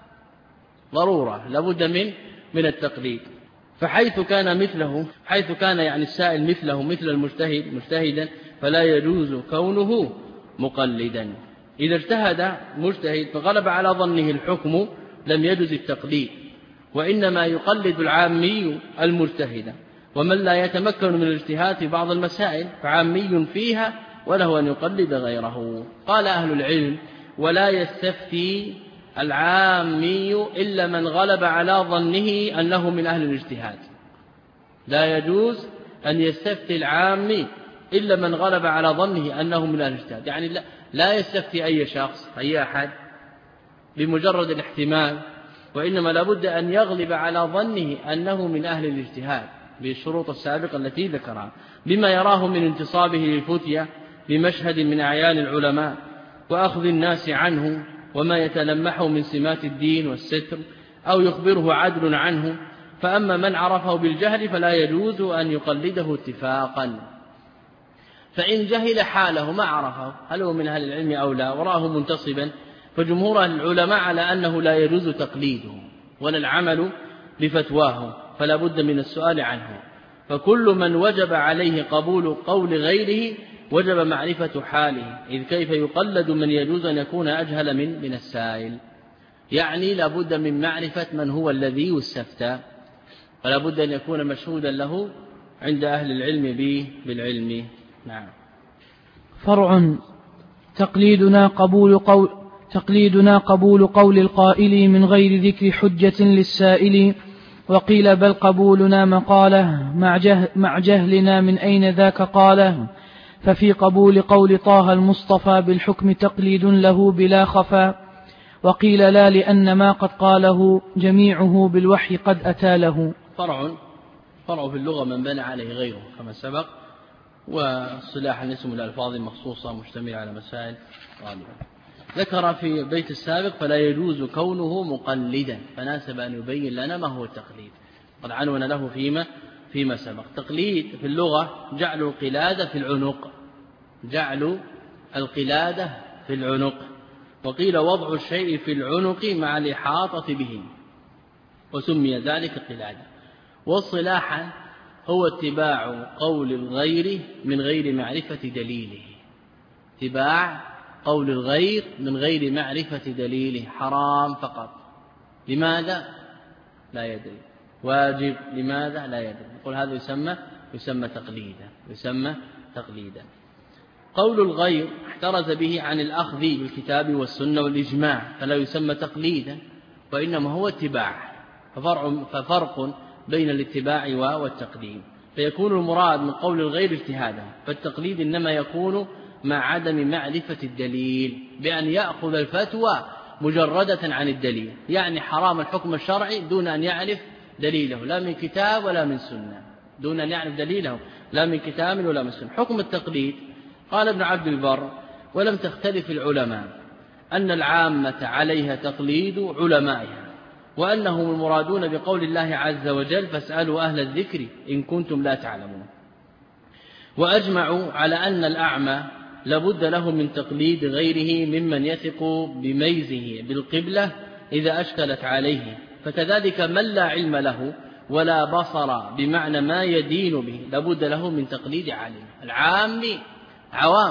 ضرورة لابد من التقليد. فحيث كان يعني السائل مثله مثل المجتهد مجتهدا فلا يجوز كونه مقلدا. إذا اجتهد مجتهد فغلب على ظنه الحكم لم يجوز التقليد، وإنما يقلد العامي المجتهد. ومن لا يتمكن من الاجتهاد في بعض المسائل فعامي فيها وله أن يقلد غيره. قال أهل العلم ولا يستفتي العامي إلا من غلب على ظنه أنه من أهل الاجتهاد. لا يجوز أن يستفتي العامي إلا من غلب على ظنه أنه من أهل الاجتهاد، يعني لا يستفتي أي شخص أي أحد بمجرد الاحتمال، وإنما لابد أن يغلب على ظنه أنه من أهل الاجتهاد بالشروط السابقة التي ذكرها، بما يراه من انتصابه للفتية بمشهد من أعيان العلماء وأخذ الناس عنه، وما يتلمحه من سمات الدين والستر، أو يخبره عدل عنه. فأما من عرفه بالجهل فلا يجوز أن يقلده اتفاقا. فإن جهل حاله ما عرفه هل هو من أهل العلم أو لا وراه منتصبا، فجمهور العلماء على أنه لا يجوز تقليده ولا العمل بفتواه، فلا بد من السؤال عنه. فكل من وجب عليه قبول قول غيره وجب معرفة حاله، إذ كيف يقلد من يجوز أن يكون أجهل من السائل، يعني لا بد من معرفة من هو الذي يستفتى، فلا بد أن يكون مشهودا له عند أهل العلم بالعلم. نعم. فرع. تقليدنا قبول قول القائل من غير ذكر حجة للسائل، وقيل بل قبولنا مقاله مع جهلنا من أين ذاك قاله. ففي قبول قول طه المصطفى بالحكم تقليد له بلا خفا، وقيل لا لأن ما قد قاله جميعه بالوحي قد أتى له. فرع في اللغة من بنى عليه غيره كما سبق، والصلاح الاسم الألفاظ مخصوصة مشتمل على مسائل غالبا. ذكر في البيت السابق فلا يجوز كونه مقلدا، فناسب أن يبين لنا ما هو التقليد، قد عنون له فيما سبق. تقليد في اللغة جعل القلادة في العنق، وقيل وضع الشيء في العنق مع الإحاطة به، وسمي ذلك قلادة. والصلاحا هو اتباع قول الغير من غير معرفة دليله، اتباع قول الغير من غير معرفة دليله، حرام فقط لماذا لا يدري، واجب لماذا لا يدري، يقول هذا يسمى تقليدا. قول الغير احترز به عن الأخذ بالكتاب والسنة والإجماع فلا يسمى تقليدا، وإنما هو اتباع. ففرق بين الاتباع والتقليد، فيكون المراد من قول الغير اجتهادا، فالتقليد إنما يكون مع عدم معرفة الدليل، بأن يأخذ الفتوى مجردة عن الدليل، يعني حرام الحكم الشرعي دون أن يعرف دليله لا من كتاب ولا من سنة، دون أن يعرف دليله لا من كتاب ولا من سنة. حكم التقليد قال ابن عبد البر ولم تختلف العلماء أن العامة عليها تقليد علمائها، وأنهم المرادون بقول الله عز وجل فاسألوا أهل الذكر إن كنتم لا تعلمون. وأجمعوا على أن الأعمى لابد له من تقليد غيره ممن يثق بميزه بالقبلة إذا أشكلت عليه، فكذلك من لا علم له ولا بصر بمعنى ما يدين به لابد له من تقليد عالم. العام عوام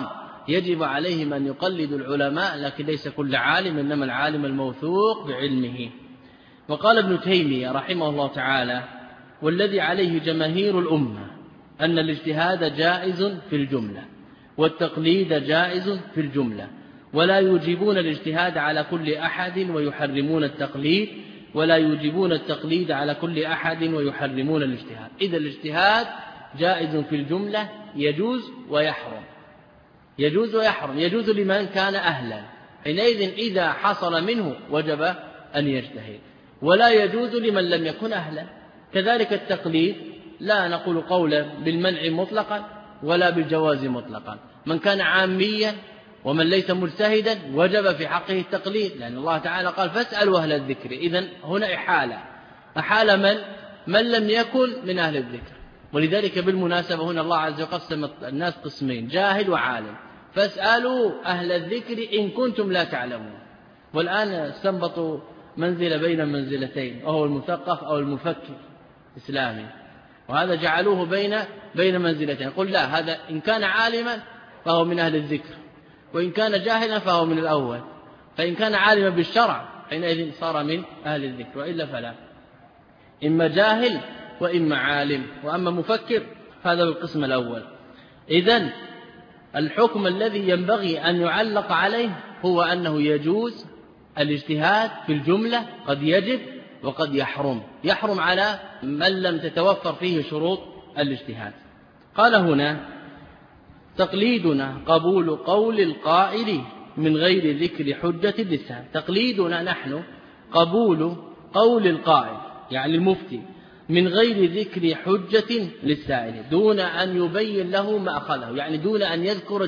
يجب عليهم أن يقلدوا العلماء، لكن ليس كل عالم، إنما العالم الموثوق بعلمه. وقال ابن تيمية رحمه الله تعالى: والذي عليه جماهير الأمة أن الاجتهاد جائز في الجملة، والتقليد جائز في الجملة، ولا يوجبون الاجتهاد على كل أحد ويحرمون التقليد، ولا يوجبون التقليد على كل أحد ويحرمون الاجتهاد. إذا الاجتهاد جائز في الجملة، يجوز ويحرم، يجوز ويحرم. يجوز لمن كان أهلا، حينئذ إذا حصل منه وجب أن يجتهد، ولا يجوز لمن لم يكن أهلا. كذلك التقليد لا نقول قولا بالمنع مطلقا ولا بالجواز مطلقا. من كان عاميا ومن ليس مجتهدا وجب في حقه التقليد، لأن الله تعالى قال: فاسألوا أهل الذكر. إذن هنا أحال من لم يكن من أهل الذكر. ولذلك بالمناسبة هنا الله عز وجل قسم الناس قسمين: جاهل وعالم. فاسألوا أهل الذكر إن كنتم لا تعلمون. والآن استنبطوا منزلة بين منزلتين، وهو المثقف أو المفكر إسلامي، وهذا جعلوه بين منزلتين. يقول لا، هذا إن كان عالما فهو من أهل الذكر، وإن كان جاهلا فهو من الأول. فإن كان عالما بالشرع حينئذ صار من أهل الذكر، وإلا فلا، إما جاهل وإما عالم. وأما مفكر هذا القسم الأول. إذن الحكم الذي ينبغي أن يعلق عليه هو أنه يجوز الاجتهاد في الجملة، قد يجب وقد يحرم على من لم تتوفر فيه شروط الاجتهاد. قال هنا: تقليدنا قبول قول القائل من غير ذكر حجة للسائل. تقليدنا نحن قبول قول القائل، يعني المفتي، من غير ذكر حجة للسائل، دون أن يبين له ما أخذه، يعني دون أن يذكر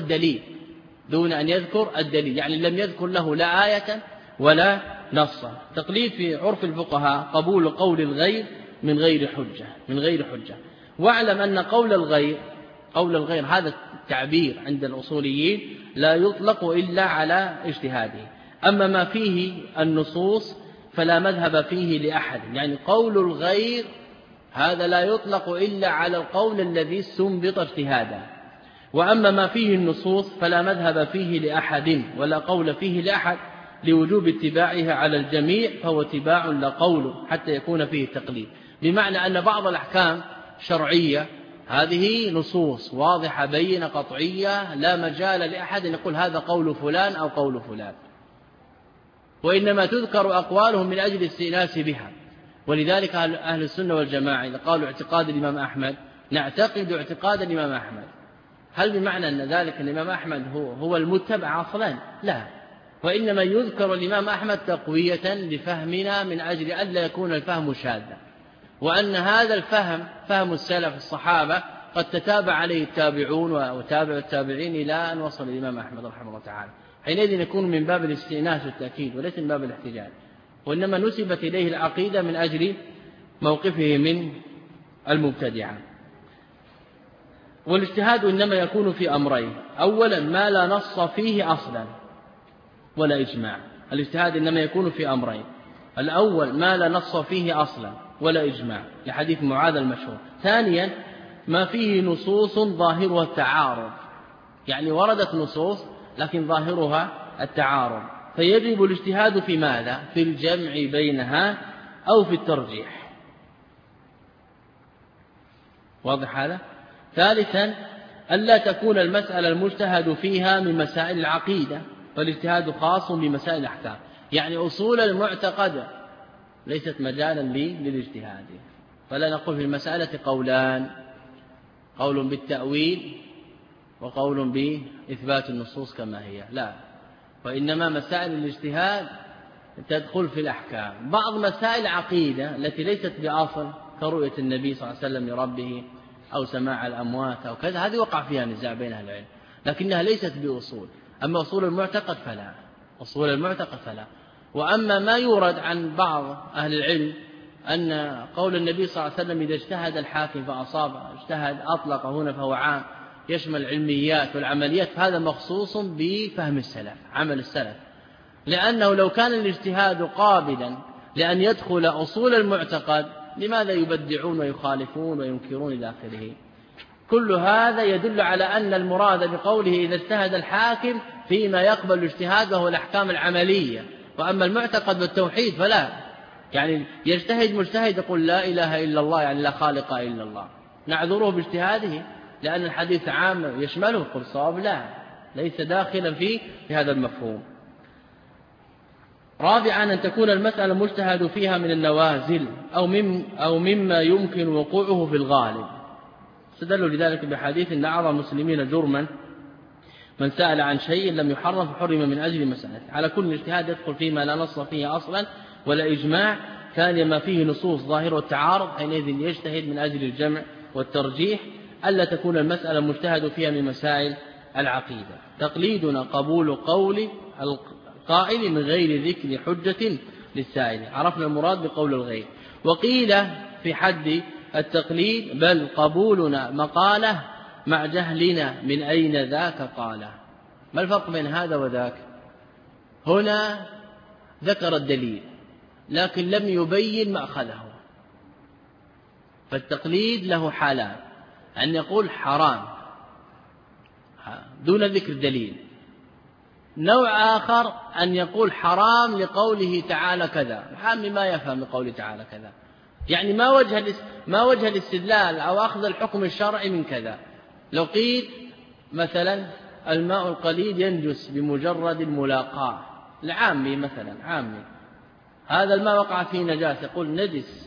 الدليل، يعني لم يذكر له لا آية ولا نصا. تقليد في عرف الفقهاء قبول قول الغير من غير حجة. واعلم أن قول الغير هذا التعبير عند الأصوليين لا يطلق إلا على اجتهاده. أما ما فيه النصوص فلا مذهب فيه لأحد، يعني قول الغير هذا لا يطلق إلا على القول الذي استنبط اجتهادا. وأما ما فيه النصوص فلا مذهب فيه لأحد ولا قول فيه لأحد، لوجوب اتباعها على الجميع، فهو اتباع لا قول حتى يكون فيه التقليد. بمعنى أن بعض الأحكام الشرعية هذه نصوص واضحة بينة قطعية، لا مجال لأحد أن يقول هذا قول فلان أو قول فلان، وإنما تذكر أقوالهم من أجل الاستئناس بها. ولذلك أهل السنة والجماعة إذا قالوا اعتقاد الإمام أحمد نعتقد اعتقاد الإمام أحمد، هل بمعنى أن ذلك الإمام أحمد هو المتبع أصلا؟ لا، وإنما يذكر الإمام أحمد تقوية لفهمنا من أجل أن لا يكون الفهم شاذا، وأن هذا الفهم فهم السلف الصحابة قد تتابع عليه التابعون وتابع التابعين إلى أن وصل الإمام أحمد رحمه الله تعالى. حينئذ يكون من باب الاستئناس والتأكيد وليس من باب الاحتجاج، وإنما نسبت إليه العقيدة من أجل موقفه من المبتدعة. والاجتهاد إنما يكون في أمرين: أولا ما لا نص فيه أصلا ولا إجماع. الاجتهاد إنما يكون في أمرين: الأول ما لا نص فيه أصلا ولا إجماع، لحديث معاذ المشهور. ثانيا ما فيه نصوص ظاهرها التعارض، يعني وردت نصوص لكن ظاهرها التعارض، فيجب الاجتهاد في ماذا؟ في الجمع بينها أو في الترجيح. واضح هذا؟ ثالثا ألا تكون المسألة المجتهد فيها من مسائل العقيدة، فالاجتهاد خاص بمسائل الأحكام، يعني أصول المعتقد ليست مجالا للاجتهاد. فلا نقول في المسألة قولان: قول بالتأويل وقول بإثبات النصوص كما هي، لا، وإنما مسائل الاجتهاد تدخل في الأحكام. بعض مسائل العقيدة التي ليست بأصل كرؤية النبي صلى الله عليه وسلم لربه أو سماع الأموات أو كذا، هذه وقع فيها نزاع بين أهل العلم، لكنها ليست بأصول. أما أصول المعتقد فلا. وأما ما يورد عن بعض أهل العلم أن قول النبي صلى الله عليه وسلم إذا اجتهد الحاكم فأصاب، اجتهد أطلق هنا فهو عام يشمل العلميات والعمليات، فهذا مخصوص بفهم السلف، عمل السلف، لأنه لو كان الاجتهاد قابلا لأن يدخل أصول المعتقد لماذا يبدعون ويخالفون وينكرون إلى آخره؟ كل هذا يدل على أن المراد بقوله إذا اجتهد الحاكم فيما يقبل الاجتهاد وهو الأحكام العملية. وأما المعتقد بالتوحيد فلا، يعني يجتهد مجتهد يقول لا إله إلا الله يعني لا خالق إلا الله، نعذره باجتهاده لأن الحديث عام يشمله، قل صواب لا، ليس داخلا في هذا المفهوم. رابعا أن تكون المسألة مجتهد فيها من النوازل أو مما يمكن وقوعه في الغالب. استدلوا لذلك بحديث أن أعظم المسلمين جرما من سأل عن شيء لم يحرم فحرم من أجل مسألة. على كل اجتهاد يدخل فيما لا نص فيه أصلا ولا إجماع، ثانيا ما فيه نصوص ظاهرة والتعارض حينئذ يجتهد من أجل الجمع والترجيح. ألا تكون المسألة مجتهد فيها من مسائل العقيدة. تقليدنا قبول قول القائل من غير ذكر حجة للسائل، عرفنا المراد بقول الغير. وقيل في حد التقليد بل قبولنا مقاله مع جهلنا من أين ذاك قاله. ما الفرق بين هذا وذاك؟ هنا ذكر الدليل لكن لم يبين مأخذه، فالتقليد له حالان: أن يقول حرام دون ذكر دليل، نوع آخر أن يقول حرام لقوله تعالى كذا. محامي ما يفهم لقوله تعالى كذا، يعني ما وجه الاستدلال أو أخذ الحكم الشرعي من كذا. لو قيل مثلا الماء القليل ينجس بمجرد الملاقاة، العامي مثلا عامي هذا الماء وقع فيه نجاسة، يقول نجس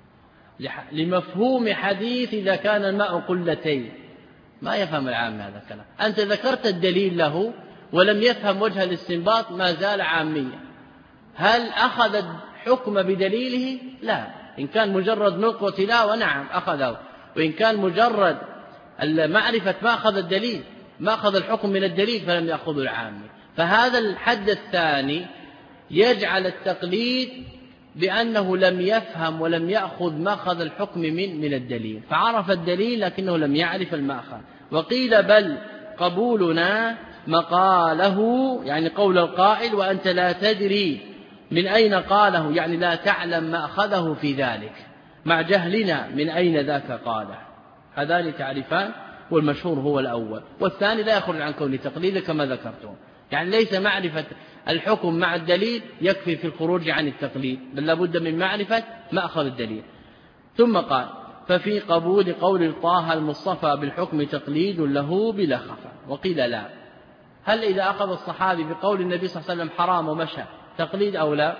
لمفهوم حديث إذا كان الماء قلتين. ما يفهم العام هذا الكلام. أنت ذكرت الدليل له ولم يفهم وجه الاستنباط، ما زال عاميا. هل أخذ الحكم بدليله؟ لا. إن كان مجرد نطق وتلاوة نعم أخذه، وإن كان مجرد المعرفة ما أخذ الدليل، ما أخذ الحكم من الدليل فلم يأخذ العامي. فهذا الحد الثاني يجعل التقليد بأنه لم يفهم ولم يأخذ مأخذ الحكم من الدليل، فعرف الدليل لكنه لم يعرف المأخذ. وقيل بل قبولنا مقاله يعني قول القائل وأنت لا تدري من أين قاله، يعني لا تعلم مأخذه في ذلك، مع جهلنا من أين ذاك قاله. هذان تعريفان، والمشهور هو الأول، والثاني لا يخرج عن كون تقليد كما ذكرتم. يعني ليس معرفة الحكم مع الدليل يكفي في الخروج عن التقليد، بل لابد من معرفة مأخذ الدليل. ثم قال ففي قبول قول طه المصطفى بالحكم تقليد له بلا خفا. وقيل لا. هل إذا أخذ الصحابي بقول النبي صلى الله عليه وسلم حرام ومشى تقليد أو لا؟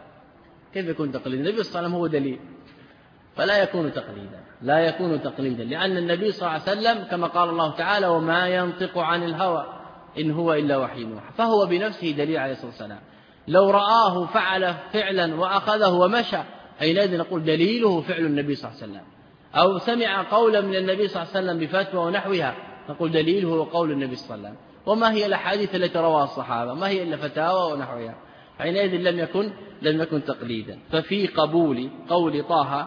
كيف يكون تقليد؟ النبي صلى الله عليه وسلم هو دليل، فلا يكون تقليدا، لا يكون تقليدا، لأن النبي صلى الله عليه وسلم كما قال الله تعالى وما ينطق عن الهوى إن هو إلا وحي يوحى، فهو بنفسه دليل عليه الصلاة والسلام. لو رآه فعل فعلا وأخذه ومشى حينئذ نقول دليله فعل النبي صلى الله عليه وسلم. أو سمع قولا من النبي صلى الله عليه وسلم بفتوى ونحوها نقول دليله هو قول النبي صلى الله عليه وسلم. وما هي الأحاديث التي رواها الصحابة؟ ما هي إلا فتاوى ونحوها، حينئذ لم يكن تقليدا. ففي قبول قول طه،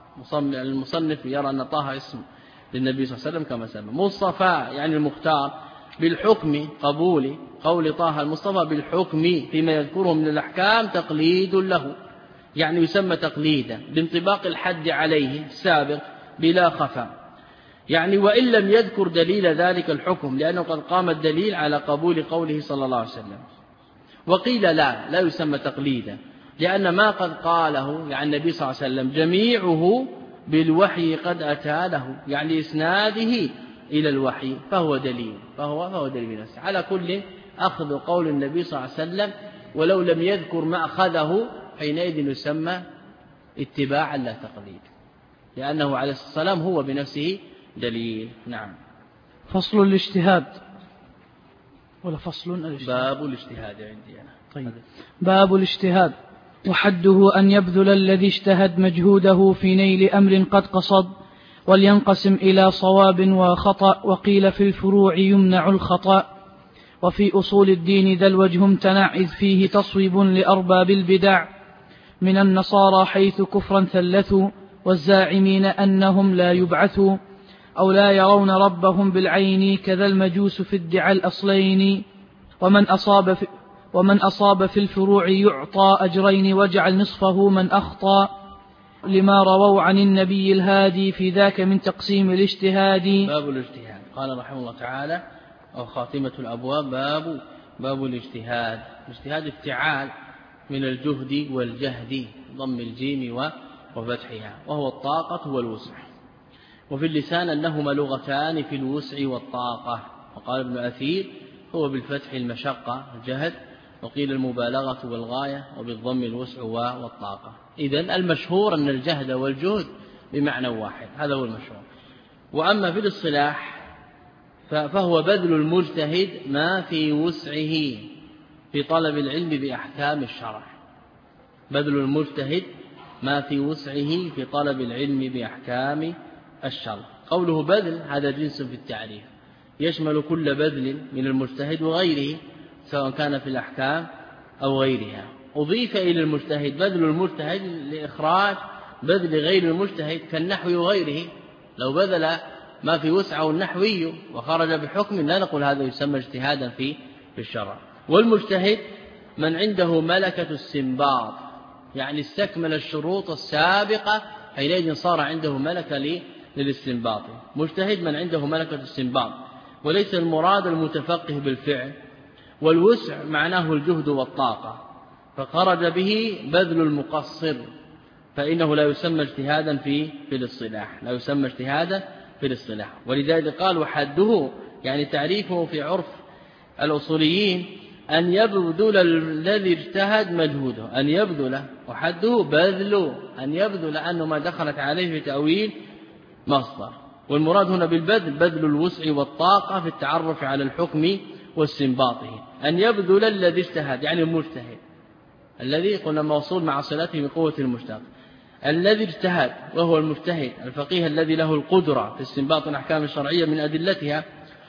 المصنف يرى أن طه اسم للنبي صلى الله عليه وسلم كما سمى مصطفى يعني المختار، بالحكم قبول قول طه المصطفى بالحكم فيما يذكره من الأحكام تقليد له، يعني يسمى تقليدا بانطباق الحد عليه السابق بلا خفاء، يعني وإن لم يذكر دليل ذلك الحكم، لأنه قد قام الدليل على قبول قوله صلى الله عليه وسلم. وقيل لا يسمى تقليدا، لأن ما قد قاله يعني النبي صلى الله عليه وسلم جميعه بالوحي قد أتى له، يعني إسناده إلى الوحي، فهو دليل بنفسه. على كل أخذ قول النبي صلى الله عليه وسلم ولو لم يذكر ما أخذه حينئذ يسمى اتباعا لا تقليد، لأنه عليه الصلاة والسلام هو بنفسه دليل. نعم. فصل الاجتهاد ولا فصل الاجتهاد؟ باب الاجتهاد عندي أنا. طيب. باب الاجتهاد وحده أن يبذل الذي اجتهد مجهوده في نيل أمر قد قصد، ولينقسم إلى صواب وخطأ. وقيل في الفروع يمنع الخطأ، وفي أصول الدين ذا الوجه امتنع، إذ فيه تصويب لأرباب البدع من النصارى حيث كفرا ثلثوا، والزاعمين أنهم لا يبعثوا أو لا يرون ربهم بالعين، كذا المجوس في ادعاء الأصلين. ومن أصاب في الفروع يعطى أجرين، واجعل نصفه من أخطأ، لما رووا عن النبي الهادي في ذاك من تقسيم الاجتهاد. باب الاجتهاد. قال رحمه الله تعالى أو خاتمة الأبواب باب الاجتهاد. الاجتهاد افتعال من الجهد والجهد ضم الجيم وفتحها، وهو الطاقة والوسع. وفي اللسان أنهما لغتان في الوسع والطاقة. وقال ابن أثير هو بالفتح المشقة الجهد، وقيل المبالغة والغاية، وبالضم الوسع والطاقة. إذن المشهور أن الجهد والجهد بمعنى واحد، هذا هو المشهور. وأما في الاصطلاح فهو بذل المجتهد ما في وسعه في طلب العلم بأحكام الشرع. بذل المجتهد ما في وسعه في طلب العلم بأحكام الشرع. قوله بذل هذا جنس في التعريف، يشمل كل بذل من المجتهد وغيره سواء كان في الأحكام أو غيرها. أضيف إلى المجتهد بذل المجتهد لإخراج بذل غير المجتهد كالنحو وغيره. لو بذل ما في وسعه النحوي وخرج بحكم لا نقول هذا يسمى اجتهادا في الشرع. والمجتهد من عنده ملكة الاستنباط، يعني استكمل الشروط السابقة حينئذ صار عنده ملكة للاستنباط. مجتهد من عنده ملكة الاستنباط، وليس المراد المتفقه بالفعل. والوسع معناه الجهد والطاقة، فخرج به بذل المقصر، فإنه لا يسمى اجتهادا في الاصطلاح، لا يسمى اجتهادا في الاصطلاح. ولذلك قال وحده يعني تعريفه في عرف الأصوليين أن يبذل الذي اجتهد مجهوده، أن يبذل، وحده بذل، أن يبذل أنه ما دخلت عليه في تأويل مصدر. والمراد هنا بالبذل بذل الوسع والطاقة في التعرف على الحكم واستنباطه. أن يبذل الذي اجتهد يعني المجتهد الذي قلنا موصول مع صلته من قوة المشتق، الذي اجتهد وهو المجتهد الفقيه الذي له القدرة في استنباط الأحكام الشرعية من أدلتها،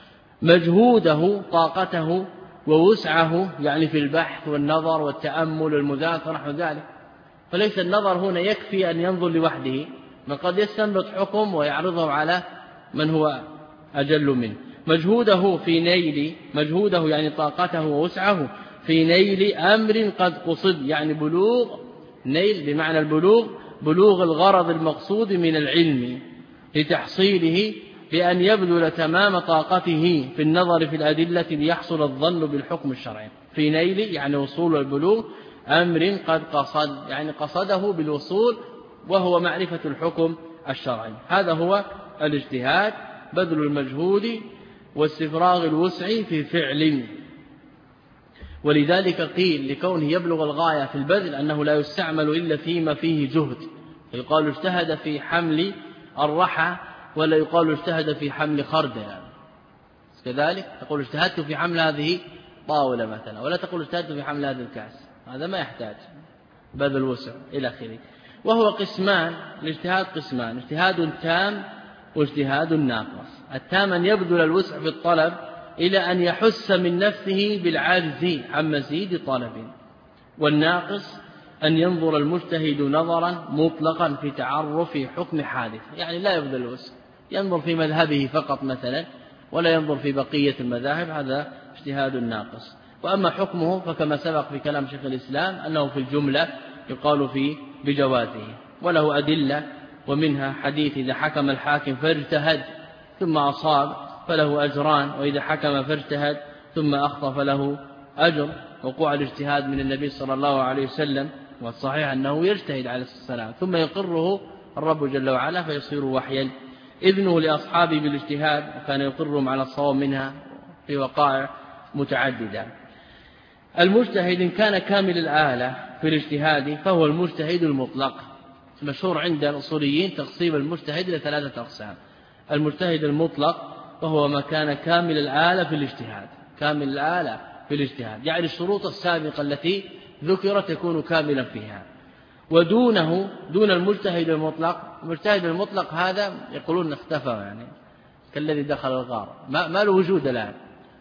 مجهوده طاقته ووسعه يعني في البحث والنظر والتأمل والمذاكرة نحو ذلك. فليس النظر هنا يكفي أن ينظر لوحده، بل قد يستنبط حكم ويعرضه على من هو أجل منه. مجهوده في نيل، مجهوده يعني طاقته ووسعه في نيل أمر قد قصد، يعني بلوغ، نيل بمعنى البلوغ، بلوغ الغرض المقصود من العلم لتحصيله، بأن يبذل تمام طاقته في النظر في الأدلة ليحصل الظن بالحكم الشرعي. في نيل يعني وصول البلوغ أمر قد قصد، يعني قصده بالوصول وهو معرفة الحكم الشرعي. هذا هو الاجتهاد، بذل المجهود واستفراغ الوسع في فعل. ولذلك قيل لكونه يبلغ الغاية في البذل أنه لا يستعمل إلا فيما فيه جهد، فيقال اجتهد في حمل الرحى ولا يقال اجتهد في حمل خردل. كذلك تقول اجتهدت في حمل هذه طاولة مثلا، ولا تقول اجتهدت في حمل هذا الكاس، هذا ما يحتاج بذل وسع إلى آخره. وهو قسمان، الاجتهاد قسمان، اجتهاد تام واجتهاد ناقص. التام أن يبذل الوسع في الطلب إلى أن يحس من نفسه بالعجز عن مزيد طلب. والناقص أن ينظر المجتهد نظرا مطلقا في تعرف حكم حادث، يعني لا يبذل الوسع، ينظر في مذهبه فقط مثلا ولا ينظر في بقية المذاهب، هذا اجتهاد ناقص. وأما حكمه فكما سبق في كلام شيخ الإسلام أنه في الجملة يقال فيه بجوازه، وله أدلة، ومنها حديث إذا حكم الحاكم فاجتهد ثم أصاب فله أجران، وإذا حكم فاجتهد ثم أخطأ فله أجر. وقوع الاجتهاد من النبي صلى الله عليه وسلم، والصحيح أنه يجتهد عليه السلام ثم يقره الرب جل وعلا فيصير وحيا. إذنه لأصحابه بالاجتهاد، وكان يقرهم على الصواب منها في وقائع متعددة. المجتهد إن كان كامل الآلة في الاجتهاد فهو المجتهد المطلق. مشهور عند الأصوليين تقسيم المجتهد إلى 3 أقسام. المجتهد المطلق وهو ما كان كامل الآلة في الاجتهاد، كامل الآلة في الاجتهاد يعني الشروط السابقة التي ذكرت يكون كاملا فيها. ودونه دون المجتهد المطلق، المجتهد المطلق هذا يقولون اختفى، يعني كالذي دخل الغار، ما له وجود الآن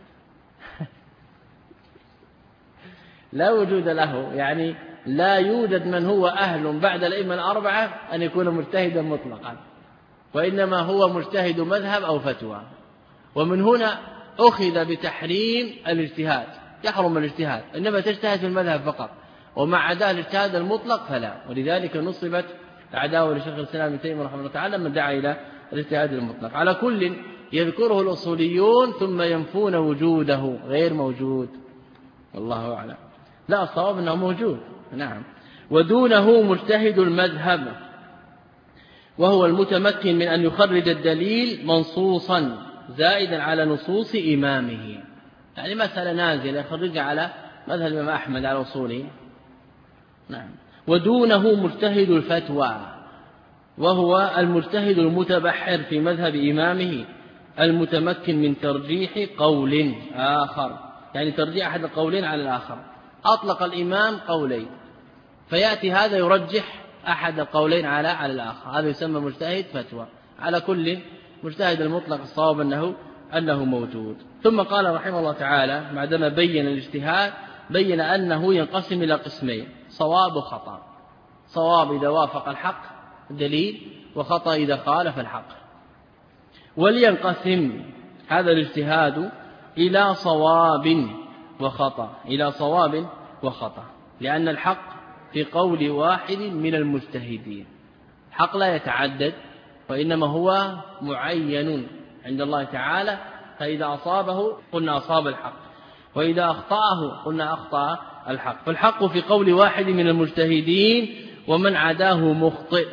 لا وجود له، يعني لا يوجد من هو أهل بعد الأئمة الأربعة أن يكون مجتهدا مطلقا، وإنما هو مجتهد مذهب أو فتوى. ومن هنا أخذ بتحريم الاجتهاد، يحرم الاجتهاد، إنما تجتهد في المذهب فقط، ومع عداء الاجتهاد المطلق فلا. ولذلك نصبت أعداء لشيخ الإسلام ابن تيمية رحمه الله تعالى من دعا إلى الاجتهاد المطلق. على كل يذكره الأصوليون ثم ينفون وجوده، غير موجود، والله أعلم. لا، الصواب أنه موجود، نعم. ودونه مجتهد المذهب، وهو المتمكن من أن يخرج الدليل منصوصا زائدا على نصوص إمامه. يعني مسألة نازلة يخرجها على مذهب الإمام أحمد على أصوله، نعم. ودونه مجتهد الفتوى، وهو المجتهد المتبحر في مذهب إمامه المتمكن من ترجيح قول آخر، يعني ترجيح أحد القولين على الآخر. أطلق الإمام قولين فيأتي هذا يرجح أحد القولين على الآخر، هذا يسمى مجتهد فتوى. على كل مجتهد المطلق الصواب أنه موجود. ثم قال رحمه الله تعالى بعدما بين الاجتهاد بين أنه ينقسم إلى قسمين: صواب وخطأ. صواب إذا وافق الحق دليل، وخطأ إذا خالف الحق. ولينقسم هذا الاجتهاد إلى صواب وخطأ، إلى صواب وخطأ، لأن الحق في قول واحد من المجتهدين. حق لا يتعدد، وإنما هو معين عند الله تعالى، فإذا أصابه قلنا أصاب الحق، وإذا أخطأه قلنا أخطأ الحق. فالحق في قول واحد من المجتهدين، ومن عداه مخطئ.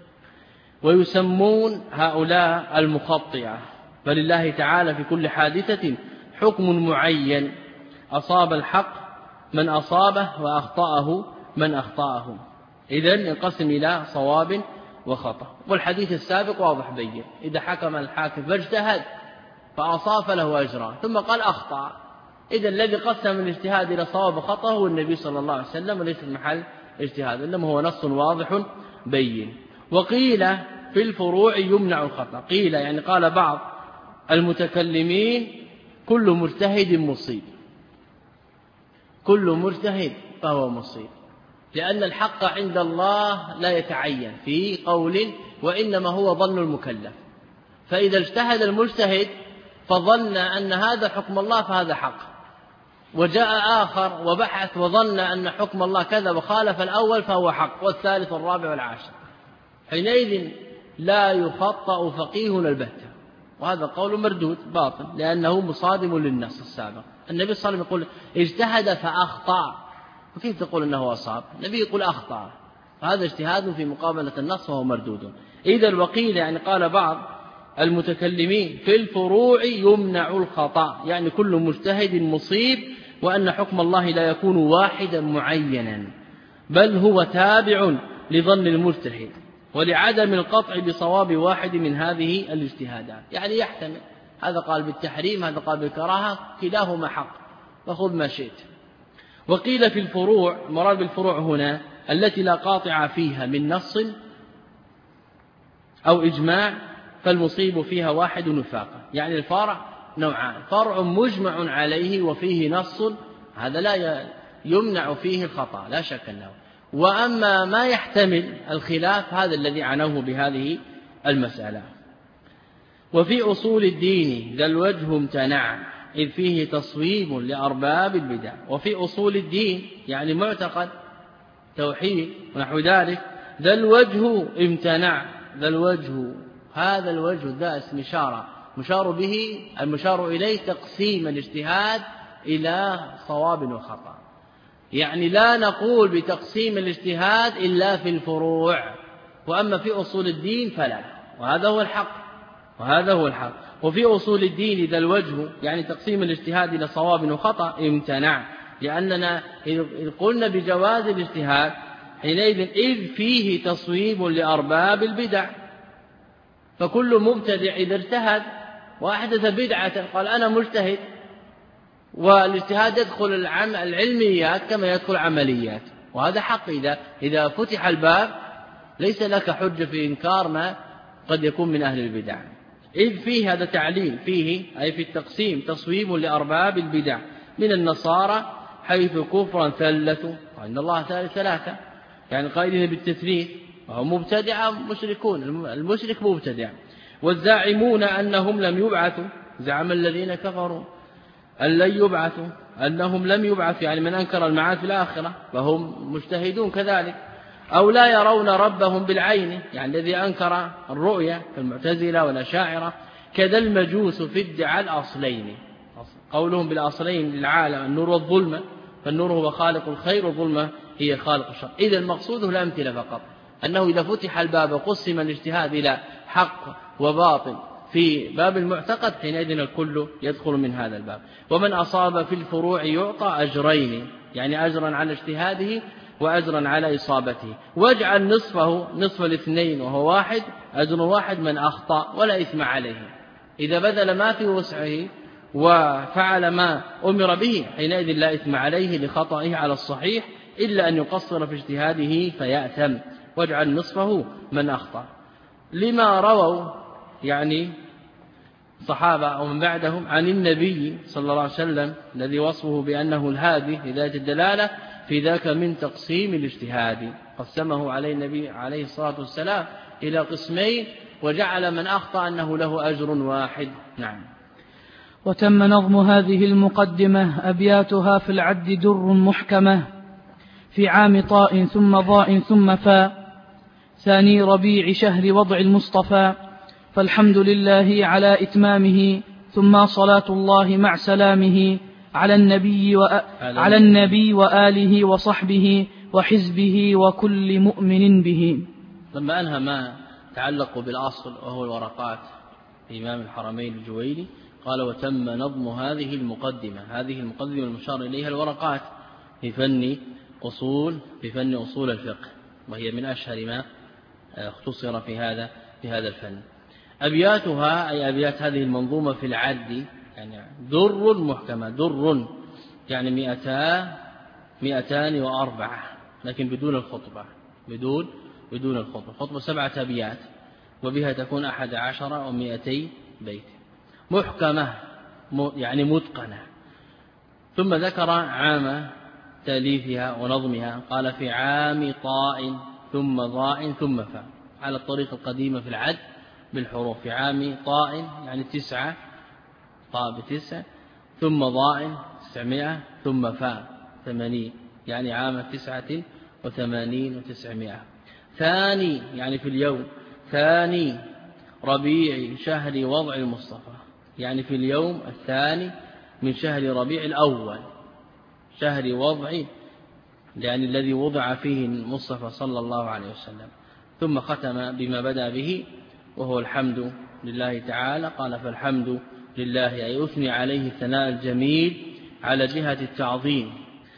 ويسمون هؤلاء المخطئة. فلله تعالى في كل حادثة حكم معين، أصاب الحق من أصابه، وأخطأه من أخطأه. إذن ينقسم إلى صواب وخطأ. والحديث السابق واضح بين: إذا حكم الحاكم فاجتهد فأصاب فله أجران، ثم قال أخطأ. إذن الذي قسم الاجتهاد إلى صواب وخطأ هو النبي صلى الله عليه وسلم، وليس في محل اجتهاد، إنما هو نص واضح بين. وقيل في الفروع يمنع الخطأ. قيل يعني قال بعض المتكلمين: كل مجتهد مصيب، كل مجتهد فهو مصيب، لأن الحق عند الله لا يتعين في قول، وإنما هو ظن المكلف. فإذا اجتهد المجتهد فظن أن هذا حكم الله فهذا حق، وجاء آخر وبحث وظن أن حكم الله كذا وخالف الأول فهو حق، والثالث والرابع والعاشر، حينئذ لا يخطأ فقيه البتة. وهذا قول مردود باطل، لأنه مصادم للنص السابق. النبي صلى الله عليه وسلم يقول اجتهد فأخطأ، وكيف تقول أنه أصاب؟ النبي يقول أخطأ، فهذا اجتهاد في مقابلة النص وهو مردود. إذا الوقيل يعني قال بعض المتكلمين: في الفروع يمنع الخطأ، يعني كل مجتهد مصيب، وأن حكم الله لا يكون واحدا معينا، بل هو تابع لظن المجتهد ولعدم القطع بصواب واحد من هذه الاجتهادات. يعني يحتمل، هذا قال بالتحريم، هذا قال بالكراهة، كلاهما حق، فخذ ما شئت. وقيل في الفروع، مراد بالفروع هنا التي لا قاطع فيها من نص أو إجماع، فالمصيب فيها واحد وفاقا. يعني الفرع نوعان: فرع مجمع عليه وفيه نص، هذا لا يمنع فيه الخطأ لا شك له. وأما ما يحتمل الخلاف هذا الذي عنوه بهذه المسألة. وفي أصول الدين ذا الوجه امتنع، إذ فيه تصويب لأرباب البدع. وفي أصول الدين يعني معتقد توحيد ونحو ذلك، ذا الوجه امتنع. ذا الوجه، هذا الوجه ذا اسم إشارة، مشار به المشار إليه تقسيم الاجتهاد إلى صواب وخطأ. يعني لا نقول بتقسيم الاجتهاد إلا في الفروع، وأما في أصول الدين فلا، وهذا هو الحق، وهذا هو الحق. وفي أصول الدين ذا الوجه يعني تقسيم الاجتهاد إلى صواب وخطأ امتنع، لأننا إذ قلنا بجواز الاجتهاد حينئذ إذ فيه تصويب لأرباب البدع. فكل مبتدع إذا اجتهد وأحدث بدعة قال أنا مجتهد، والاجتهاد يدخل العلميات كما يدخل عمليات، وهذا حق. إذا فتح الباب ليس لك حجة في إنكار ما قد يكون من أهل البدع. إذ فيه، هذا تعليل، فيه أي في التقسيم تصويب لأرباب البدع من النصارى، حيث كفرا ثلثوا، وإن الله ثالث ثلاثة، يعني قائلين بالتثليث، وهم مبتدع مشركون، المشرك مبتدع. والزاعمون أنهم لم يبعثوا، زعم الذين كفروا أن لن يبعثوا، أنهم لم يبعثوا، يعني من أنكر المعاد في الآخرة فهم مجتهدون كذلك. أو لا يرون ربهم بالعين، يعني الذي أنكر الرؤية كالمعتزلة والأشاعرة، كذا المجوس في ادعاء الأصلين، قولهم بالأصلين للعالم النور والظلمة، فالنور هو خالق الخير والظلمة هي خالق الشر. إذا المقصود هو الأمثلة فقط، أنه إذا فتح الباب وقسم الاجتهاد إلى حق وباطل في باب المعتقد حينئذ الكل يدخل من هذا الباب. ومن أصاب في الفروع يعطى أجرين، يعني أجرا على اجتهاده وأجرا على إصابته، واجعل نصفه نصف الاثنين وهو واحد، أجر واحد من أخطأ ولا إثم عليه. إذا بذل ما في وسعه وفعل ما أمر به حينئذ لا إثم عليه لخطئه على الصحيح، إلا أن يقصر في اجتهاده فيأثم. واجعل نصفه من أخطأ، لما رووا يعني صحابة أو من بعدهم عن النبي صلى الله عليه وسلم الذي وصفه بأنه الهادي لذات الدلالة، في ذاك من تقسيم الاجتهاد، قسمه عليه النبي عليه الصلاة والسلام إلى قسمين، وجعل من أخطأ أنه له أجر واحد. نعم. وتم نظم هذه المقدمة أبياتها في العد در محكمة، في عام طاء ثم ضاء ثم فاء، ثاني ربيع شهر وضع المصطفى، فالحمد لله على إتمامه، ثم صلاة الله مع سلامه على النبي وآله وصحبه وحزبه وكل مؤمن به. لما أنهى ما تعلق بالأصل وهو الورقات إمام الحرمين الجويني قال: وتم نظم هذه المقدمة. هذه المقدمة المشار إليها الورقات في فن أصول الفقه، وهي من أشهر ما اختصر في هذا الفن. أبياتها أي أبيات هذه المنظومة في العد يعني در محكمة، در يعني 204 لكن بدون الخطبة، بدون الخطبة. خطبة 7 أبيات وبها تكون 11 و200 بيت. محكمة يعني متقنة. ثم ذكر عام تأليفها ونظمها، قال: في عام طاء ثم ضاء ثم فاء، على الطريقة القديمة في العد بالحروف. في عام طاء يعني 9، طاء ب9، ثم ضاء 900، ثم فاء 80، يعني عام 89 و900. ثاني يعني في اليوم، ثاني ربيع شهر وضع المصطفى، يعني في اليوم الثاني من شهر ربيع الأول، شهر وضع يعني الذي وضع فيه المصطفى صلى الله عليه وسلم. ثم ختم بما بدأ به وهو الحمد لله تعالى، قال: فالحمد لله أي أثني عليه الثناء الجميل على جهة التعظيم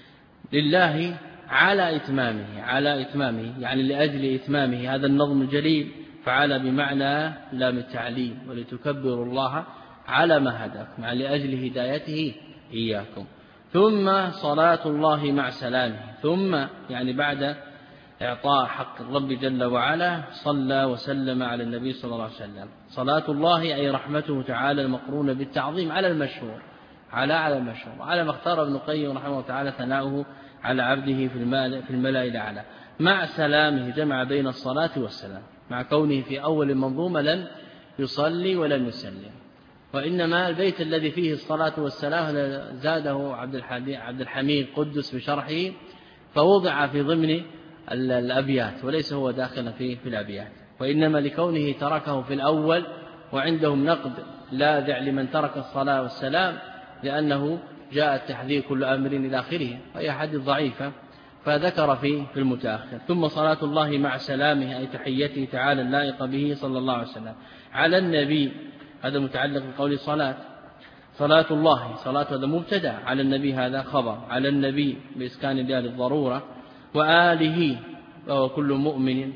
لله على إتمامه يعني لأجل إتمامه هذا النظم الجليل. فعلى بمعنى لام التعليم، ولتكبروا الله على ما هداكم، يعني لأجل هدايته إياكم. ثم صلاة الله مع سلامه، ثم يعني بعد إعطاء حق الرب جل وعلا صلى وسلم على النبي صلى الله عليه وسلم. صلاة الله أي رحمته تعالى المقرونة بالتعظيم على المشهور، على المشهور، على ما اختار ابن القيم رحمه الله تعالى ثناؤه على عبده في الملأ الأعلى. مع سلامه جمع بين الصلاة والسلام، مع كونه في أول المنظومة لم يصلي ولم يسلم، وإنما البيت الذي فيه الصلاة والسلام زاده عبد الحميد قدس بشرحه، فوضع في ضمن الأبيات وليس هو داخلا في الأبيات، وإنما لكونه تركه في الأول، وعندهم نقد لاذع لمن ترك الصلاة والسلام، لأنه جاء التحذير كل أمر إلى آخره، وهي حديث ضعيفة، فذكر في المتأخر. ثم صلاة الله مع سلامه أي تحيته تعالى اللائقة به صلى الله عليه وسلم على النبي، هذا متعلق بقول صلاة الله، صلاة هذا مبتدأ، على النبي هذا خبر، على النبي بإسكان الياء للضرورة، وآله وهو كل مؤمن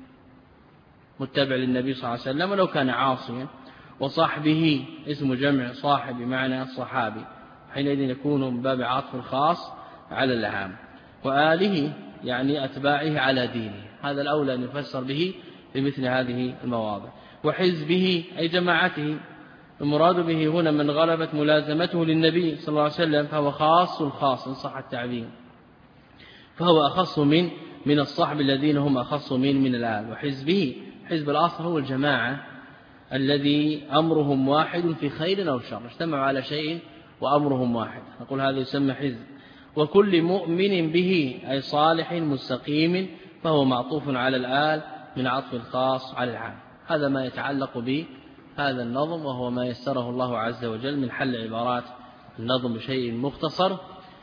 متبع للنبي صلى الله عليه وسلم ولو كان عاصيا، وصحبه اسم جمع صاحب بمعنى الصحابي، حينئذ يكون من باب عطف الخاص على العام، وآله يعني أتباعه على دينه، هذا الأولى أن يفسر به بمثل هذه المواضع. وحزبه أي جماعته، المراد به هنا من غلبت ملازمته للنبي صلى الله عليه وسلم، فهو خاص الخاص إن صح التعبير، فهو أخص من الصحب الذين هم أخص من الآل. وحزبه حزب الأصل هو الجماعة الذي أمرهم واحد في خير أو شر، اجتمعوا على شيء وأمرهم واحد، نقول هذا يسمى حزب. وكل مؤمن به أي صالح مستقيم فهو معطوف على الآل من عطف الخاص على العام. هذا ما يتعلق بهذا النظم، وهو ما يسره الله عز وجل من حل عبارات النظم بشيء مختصر.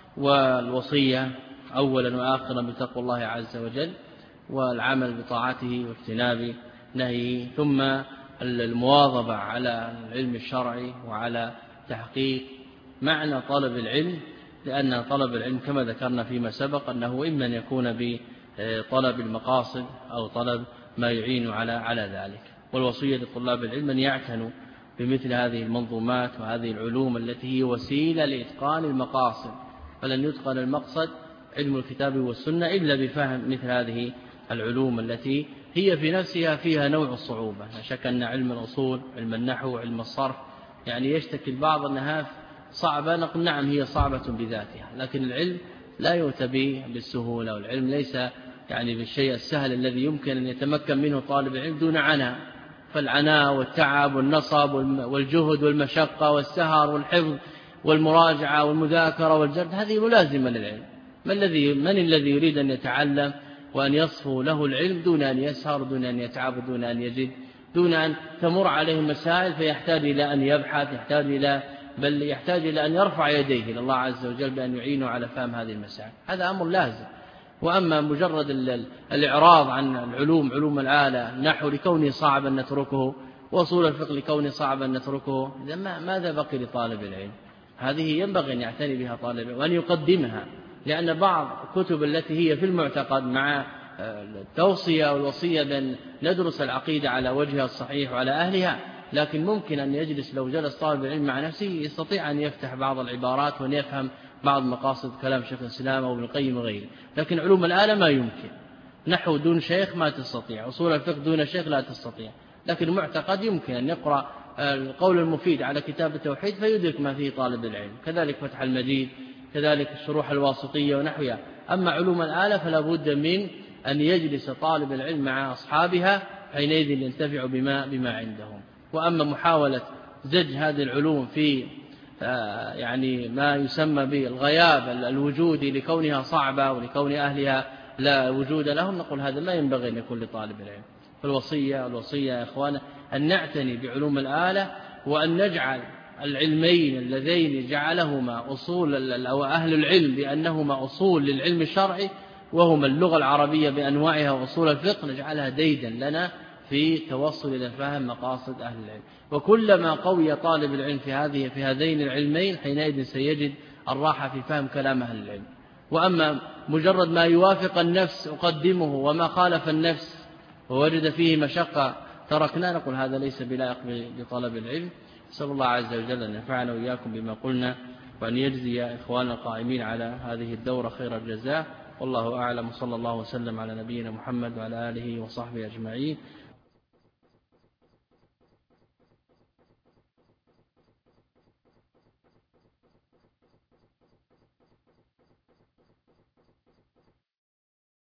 والوصية أولا وآخرا بتقوى الله عز وجل والعمل بطاعته واجتناب نهيه، ثم المواظبة على العلم الشرعي وعلى تحقيق معنى طلب العلم، لأن طلب العلم كما ذكرنا فيما سبق أنه إما أن يكون بطلب المقاصد أو طلب ما يعين على ذلك. والوصية لطلاب العلم أن يعتنوا بمثل هذه المنظومات وهذه العلوم التي هي وسيلة لإتقان المقاصد، فلن يتقن المقصد علم الكتاب والسنة إلا بفهم مثل هذه العلوم التي هي في نفسها فيها نوع الصعوبة. لا شك أن علم الأصول، علم النحو، علم الصرف يعني يشتكي البعض أنها صعبة، نقول نعم هي صعبة بذاتها، لكن العلم لا يؤتى به بالسهولة، والعلم ليس يعني بالشيء السهل الذي يمكن أن يتمكن منه طالب العلم دون عناء. فالعناء والتعب والنصب والجهد والمشقة والسهر والحفظ والمراجعة والمذاكرة والجرد هذه ملازمة للعلم. من الذي يريد أن يتعلم وأن يصفو له العلم دون أن يسهر، دون أن يتعب، دون أن يجد، دون أن تمر عليه مسائل فيحتاج إلى أن يبحث، بل يحتاج إلى أن يرفع يديه إلى الله عز وجل بأن يعينه على فهم هذه المسائل. هذا أمر لازم. وأما مجرد الإعراض عن العلوم، علوم الآلة، نحو لكونه صعبا نتركه، وأصول الفقه لكونه صعبا نتركه، ماذا بقي لطالب العلم؟ هذه ينبغي أن يعتني بها طالب العلم وأن يقدمها، لأن بعض الكتب التي هي في المعتقد مع التوصية والوصية بأن ندرس العقيدة على وجهها الصحيح وعلى أهلها، لكن ممكن أن يجلس لو جلس طالب العلم مع نفسه يستطيع أن يفتح بعض العبارات وأن يفهم بعض مقاصد كلام شيخ الإسلام أو ابن القيم وغيره. لكن علوم الآلة ما يمكن، نحو دون شيخ ما تستطيع، أصول الفقه دون شيخ لا تستطيع، لكن المعتقد يمكن أن يقرأ القول المفيد على كتاب التوحيد فيدرك ما فيه طالب العلم، كذلك فتح المجيد، كذلك الشروح الواسطية ونحوها. أما علوم الآلة فلا بد من أن يجلس طالب العلم مع أصحابها، حينئذ ينتفع بما عندهم. وأما محاولة زج هذه العلوم في يعني ما يسمى بالغياب الوجودي لكونها صعبة ولكون أهلها لا وجود لهم، نقول هذا لا ينبغي أن يكون لطالب العلم. فالوصية يا إخوانا أن نعتني بعلوم الآلة، وأن نجعل العلمين اللذين جعلهما أصول أو أهل العلم بأنهما أصول للعلم الشرعي، وهما اللغة العربية بأنواعها وأصول الفقه، نجعلها ديدا لنا في توصل إلى فهم مقاصد أهل العلم. وكلما قوي طالب العلم في هذين العلمين حينئذ سيجد الراحة في فهم كلام أهل العلم. وأما مجرد ما يوافق النفس أقدمه، وما خالف النفس ووجد فيه مشقة تركنا، نقول هذا ليس بلائق بطلب العلم. نسأل الله عز وجل أن ينفعنا وإياكم بما قلنا، وأن يجزي إخواننا القائمين على هذه الدورة خير الجزاء. والله أعلم، صلى الله وسلم على نبينا محمد وعلى آله وصحبه أجمعين.